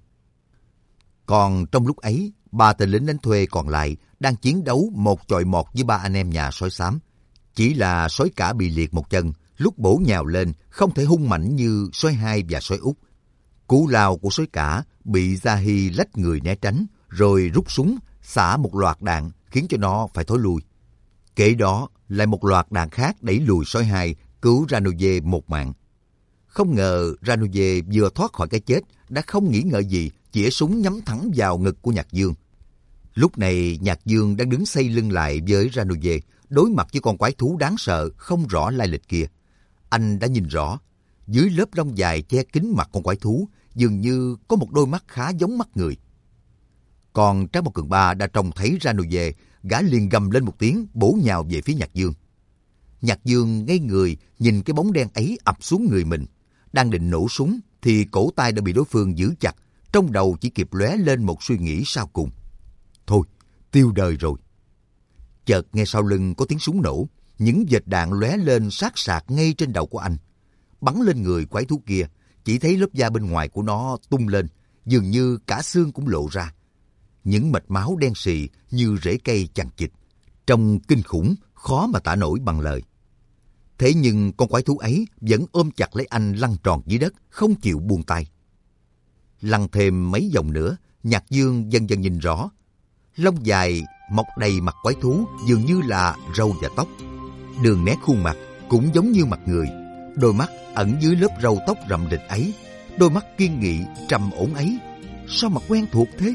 Còn trong lúc ấy, 3 tên lính đánh thuê còn lại đang chiến đấu một chọi một với 3 anh em nhà sói xám. Chỉ là sói cả bị liệt một chân, lúc bổ nhào lên không thể hung mạnh như sói hai và sói út. Cú lao của sói cả bị Zahi lách người né tránh, rồi rút súng xả một loạt đạn khiến cho nó phải thối lui. Kể đó, Lại một loạt đạn khác đẩy lùi sói hai, cứu Ranove một mạng. Không ngờ Ranove vừa thoát khỏi cái chết đã không nghĩ ngợi gì, chĩa súng nhắm thẳng vào ngực của Nhạc Dương. Lúc này Nhạc Dương đang đứng xây lưng lại với Ranove, đối mặt với con quái thú đáng sợ không rõ lai lịch kia. Anh đã nhìn rõ, dưới lớp lông dài che kín mặt con quái thú, dường như có một đôi mắt khá giống mắt người. Còn Trác Mộc Cường Ba đã trông thấy Ranove, gã liền gầm lên một tiếng, bổ nhào về phía Nhạc Dương. Nhạc Dương ngây người nhìn cái bóng đen ấy ập xuống người mình. Đang định nổ súng thì cổ tay đã bị đối phương giữ chặt, trong đầu chỉ kịp lóe lên một suy nghĩ sau cùng. Thôi, tiêu đời rồi. Chợt nghe sau lưng có tiếng súng nổ, những vệt đạn lóe lên sát sạc ngay trên đầu của anh. Bắn lên người quái thú kia, chỉ thấy lớp da bên ngoài của nó tung lên, dường như cả xương cũng lộ ra. Những mạch máu đen sì như rễ cây chằng chịt, trông kinh khủng, khó mà tả nổi bằng lời. Thế nhưng con quái thú ấy vẫn ôm chặt lấy anh lăn tròn dưới đất, không chịu buông tay. Lăn thêm mấy vòng nữa, Nhạc Dương dần dần nhìn rõ. Lông dài mọc đầy mặt quái thú dường như là râu và tóc. Đường nét khuôn mặt cũng giống như mặt người. Đôi mắt ẩn dưới lớp râu tóc rậm rịch ấy, đôi mắt kiên nghị, trầm ổn ấy, sao mà quen thuộc thế?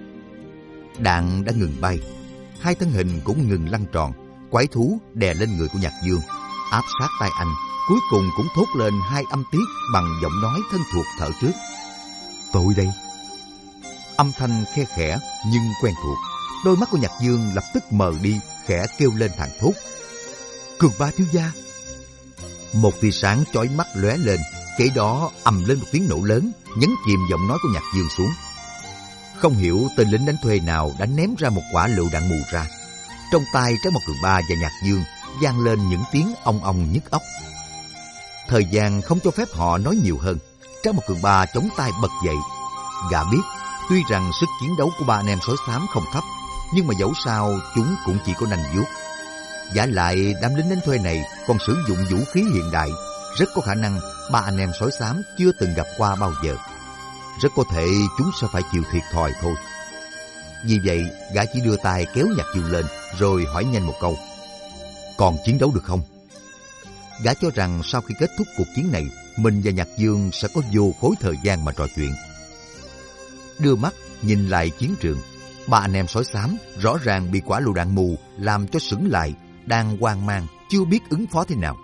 Đạn đã ngừng bay, hai thân hình cũng ngừng lăn tròn. Quái thú đè lên người của Nhạc Dương, áp sát tai anh, cuối cùng cũng thốt lên hai âm tiết bằng giọng nói thân thuộc thở trước. Tôi đây. Âm thanh khe khẽ nhưng quen thuộc. Đôi mắt của Nhạc Dương lập tức mờ đi, khẽ kêu lên thảng thốt. Cường Ba thiếu gia. Một tia sáng chói mắt lóe lên, kế đó ầm lên một tiếng nổ lớn, nhấn chìm giọng nói của Nhạc Dương xuống. Không hiểu tên lính đánh thuê nào đã ném ra một quả lựu đạn mù ra. Trong tay Trác Mộc Cường Ba và Nhạc Dương vang lên những tiếng ong ong nhức óc. Thời gian không cho phép họ nói nhiều hơn. Trác Mộc Cường Ba chống tay bật dậy. Gã biết, tuy rằng sức chiến đấu của ba anh em sói xám không thấp, nhưng mà dẫu sao chúng cũng chỉ có nanh vuốt. Vả lại đám lính đánh thuê này còn sử dụng vũ khí hiện đại, rất có khả năng ba anh em sói xám chưa từng gặp qua bao giờ. Rất có thể chúng sẽ phải chịu thiệt thòi thôi. Vì vậy, gã chỉ đưa tay kéo Nhạc Dương lên, rồi hỏi nhanh một câu. Còn chiến đấu được không? Gã cho rằng sau khi kết thúc cuộc chiến này, mình và Nhạc Dương sẽ có vô khối thời gian mà trò chuyện. Đưa mắt nhìn lại chiến trường, ba anh em sói xám rõ ràng bị quả lựu đạn mù làm cho sững lại, đang hoang mang, chưa biết ứng phó thế nào.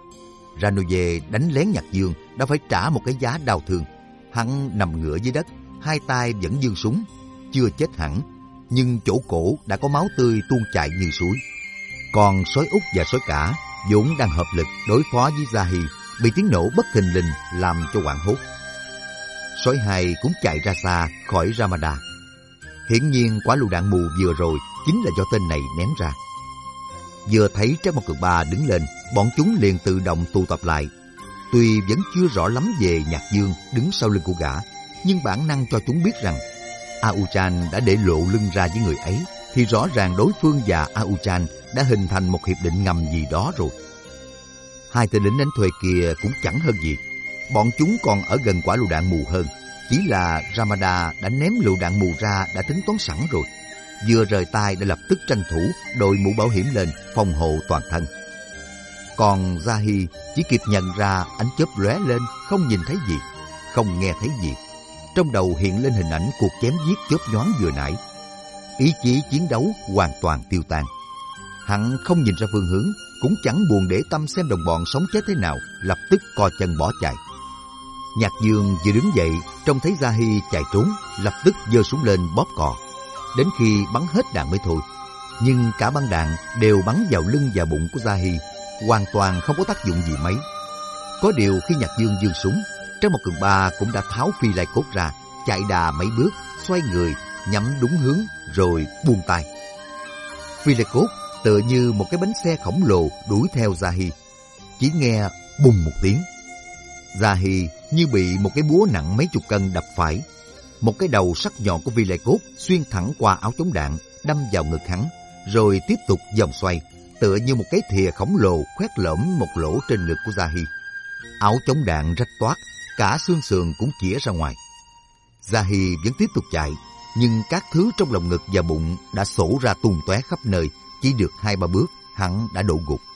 Ranove đánh lén Nhạc Dương đã phải trả một cái giá đau thương. Hắn nằm ngửa dưới đất, hai tay vẫn giương súng, chưa chết hẳn, nhưng chỗ cổ đã có máu tươi tuôn chảy như suối. Còn sói Úc và sói Cả vốn đang hợp lực đối phó với Zahi, bị tiếng nổ bất thình lình làm cho hoảng hốt. Sói Hai cũng chạy ra xa khỏi Ramada. Hiển nhiên quả lựu đạn mù vừa rồi chính là do tên này ném ra. Vừa thấy Trác Mộc Cường Ba đứng lên, bọn chúng liền tự động tụ tập lại. Tuy vẫn chưa rõ lắm về Nhạc Dương đứng sau lưng của gã, nhưng bản năng cho chúng biết rằng Auchan đã để lộ lưng ra với người ấy, thì rõ ràng đối phương và Auchan đã hình thành một hiệp định ngầm gì đó rồi. Hai tên lính đánh thuê kia cũng chẳng hơn gì. Bọn chúng còn ở gần quả lựu đạn mù hơn. Chỉ là Ramada đã ném lựu đạn mù ra đã tính toán sẵn rồi. Vừa rời tay đã lập tức tranh thủ đội mũ bảo hiểm lên phòng hộ toàn thân. Còn Zahi chỉ kịp nhận ra ánh chớp lóe lên, không nhìn thấy gì, không nghe thấy gì. Trong đầu hiện lên hình ảnh cuộc chém giết chớp nhoáng vừa nãy. Ý chí chiến đấu hoàn toàn tiêu tan. Hắn không nhìn ra phương hướng, cũng chẳng buồn để tâm xem đồng bọn sống chết thế nào, lập tức co chân bỏ chạy. Nhạc Dương vừa đứng dậy, trông thấy Zahi chạy trốn, lập tức giơ súng lên bóp cò. Đến khi bắn hết đạn mới thôi. Nhưng cả băng đạn đều bắn vào lưng và bụng của Zahi, hoàn toàn không có tác dụng gì mấy. Có điều khi Nhạc Dương giương súng, Trác Mộc Cường Ba cũng đã tháo phi lai cốt ra, chạy đà mấy bước, xoay người, nhắm đúng hướng, rồi buông tay. Phi lai cốt tựa như một cái bánh xe khổng lồ đuổi theo Zahi. Chỉ nghe bùng một tiếng. Zahi như bị một cái búa nặng mấy chục cân đập phải. Một cái đầu sắc nhọn của phi lai cốt xuyên thẳng qua áo chống đạn, đâm vào ngực hắn, rồi tiếp tục vòng xoay, tựa như một cái thìa khổng lồ khoét lõm một lỗ trên ngực của Zahi. Áo chống đạn rách toát, cả xương sườn cũng chĩa ra ngoài. Zahi vẫn tiếp tục chạy, nhưng các thứ trong lồng ngực và bụng đã xổ ra tung tóe khắp nơi. Chỉ được 2-3 bước, hắn đã đổ gục.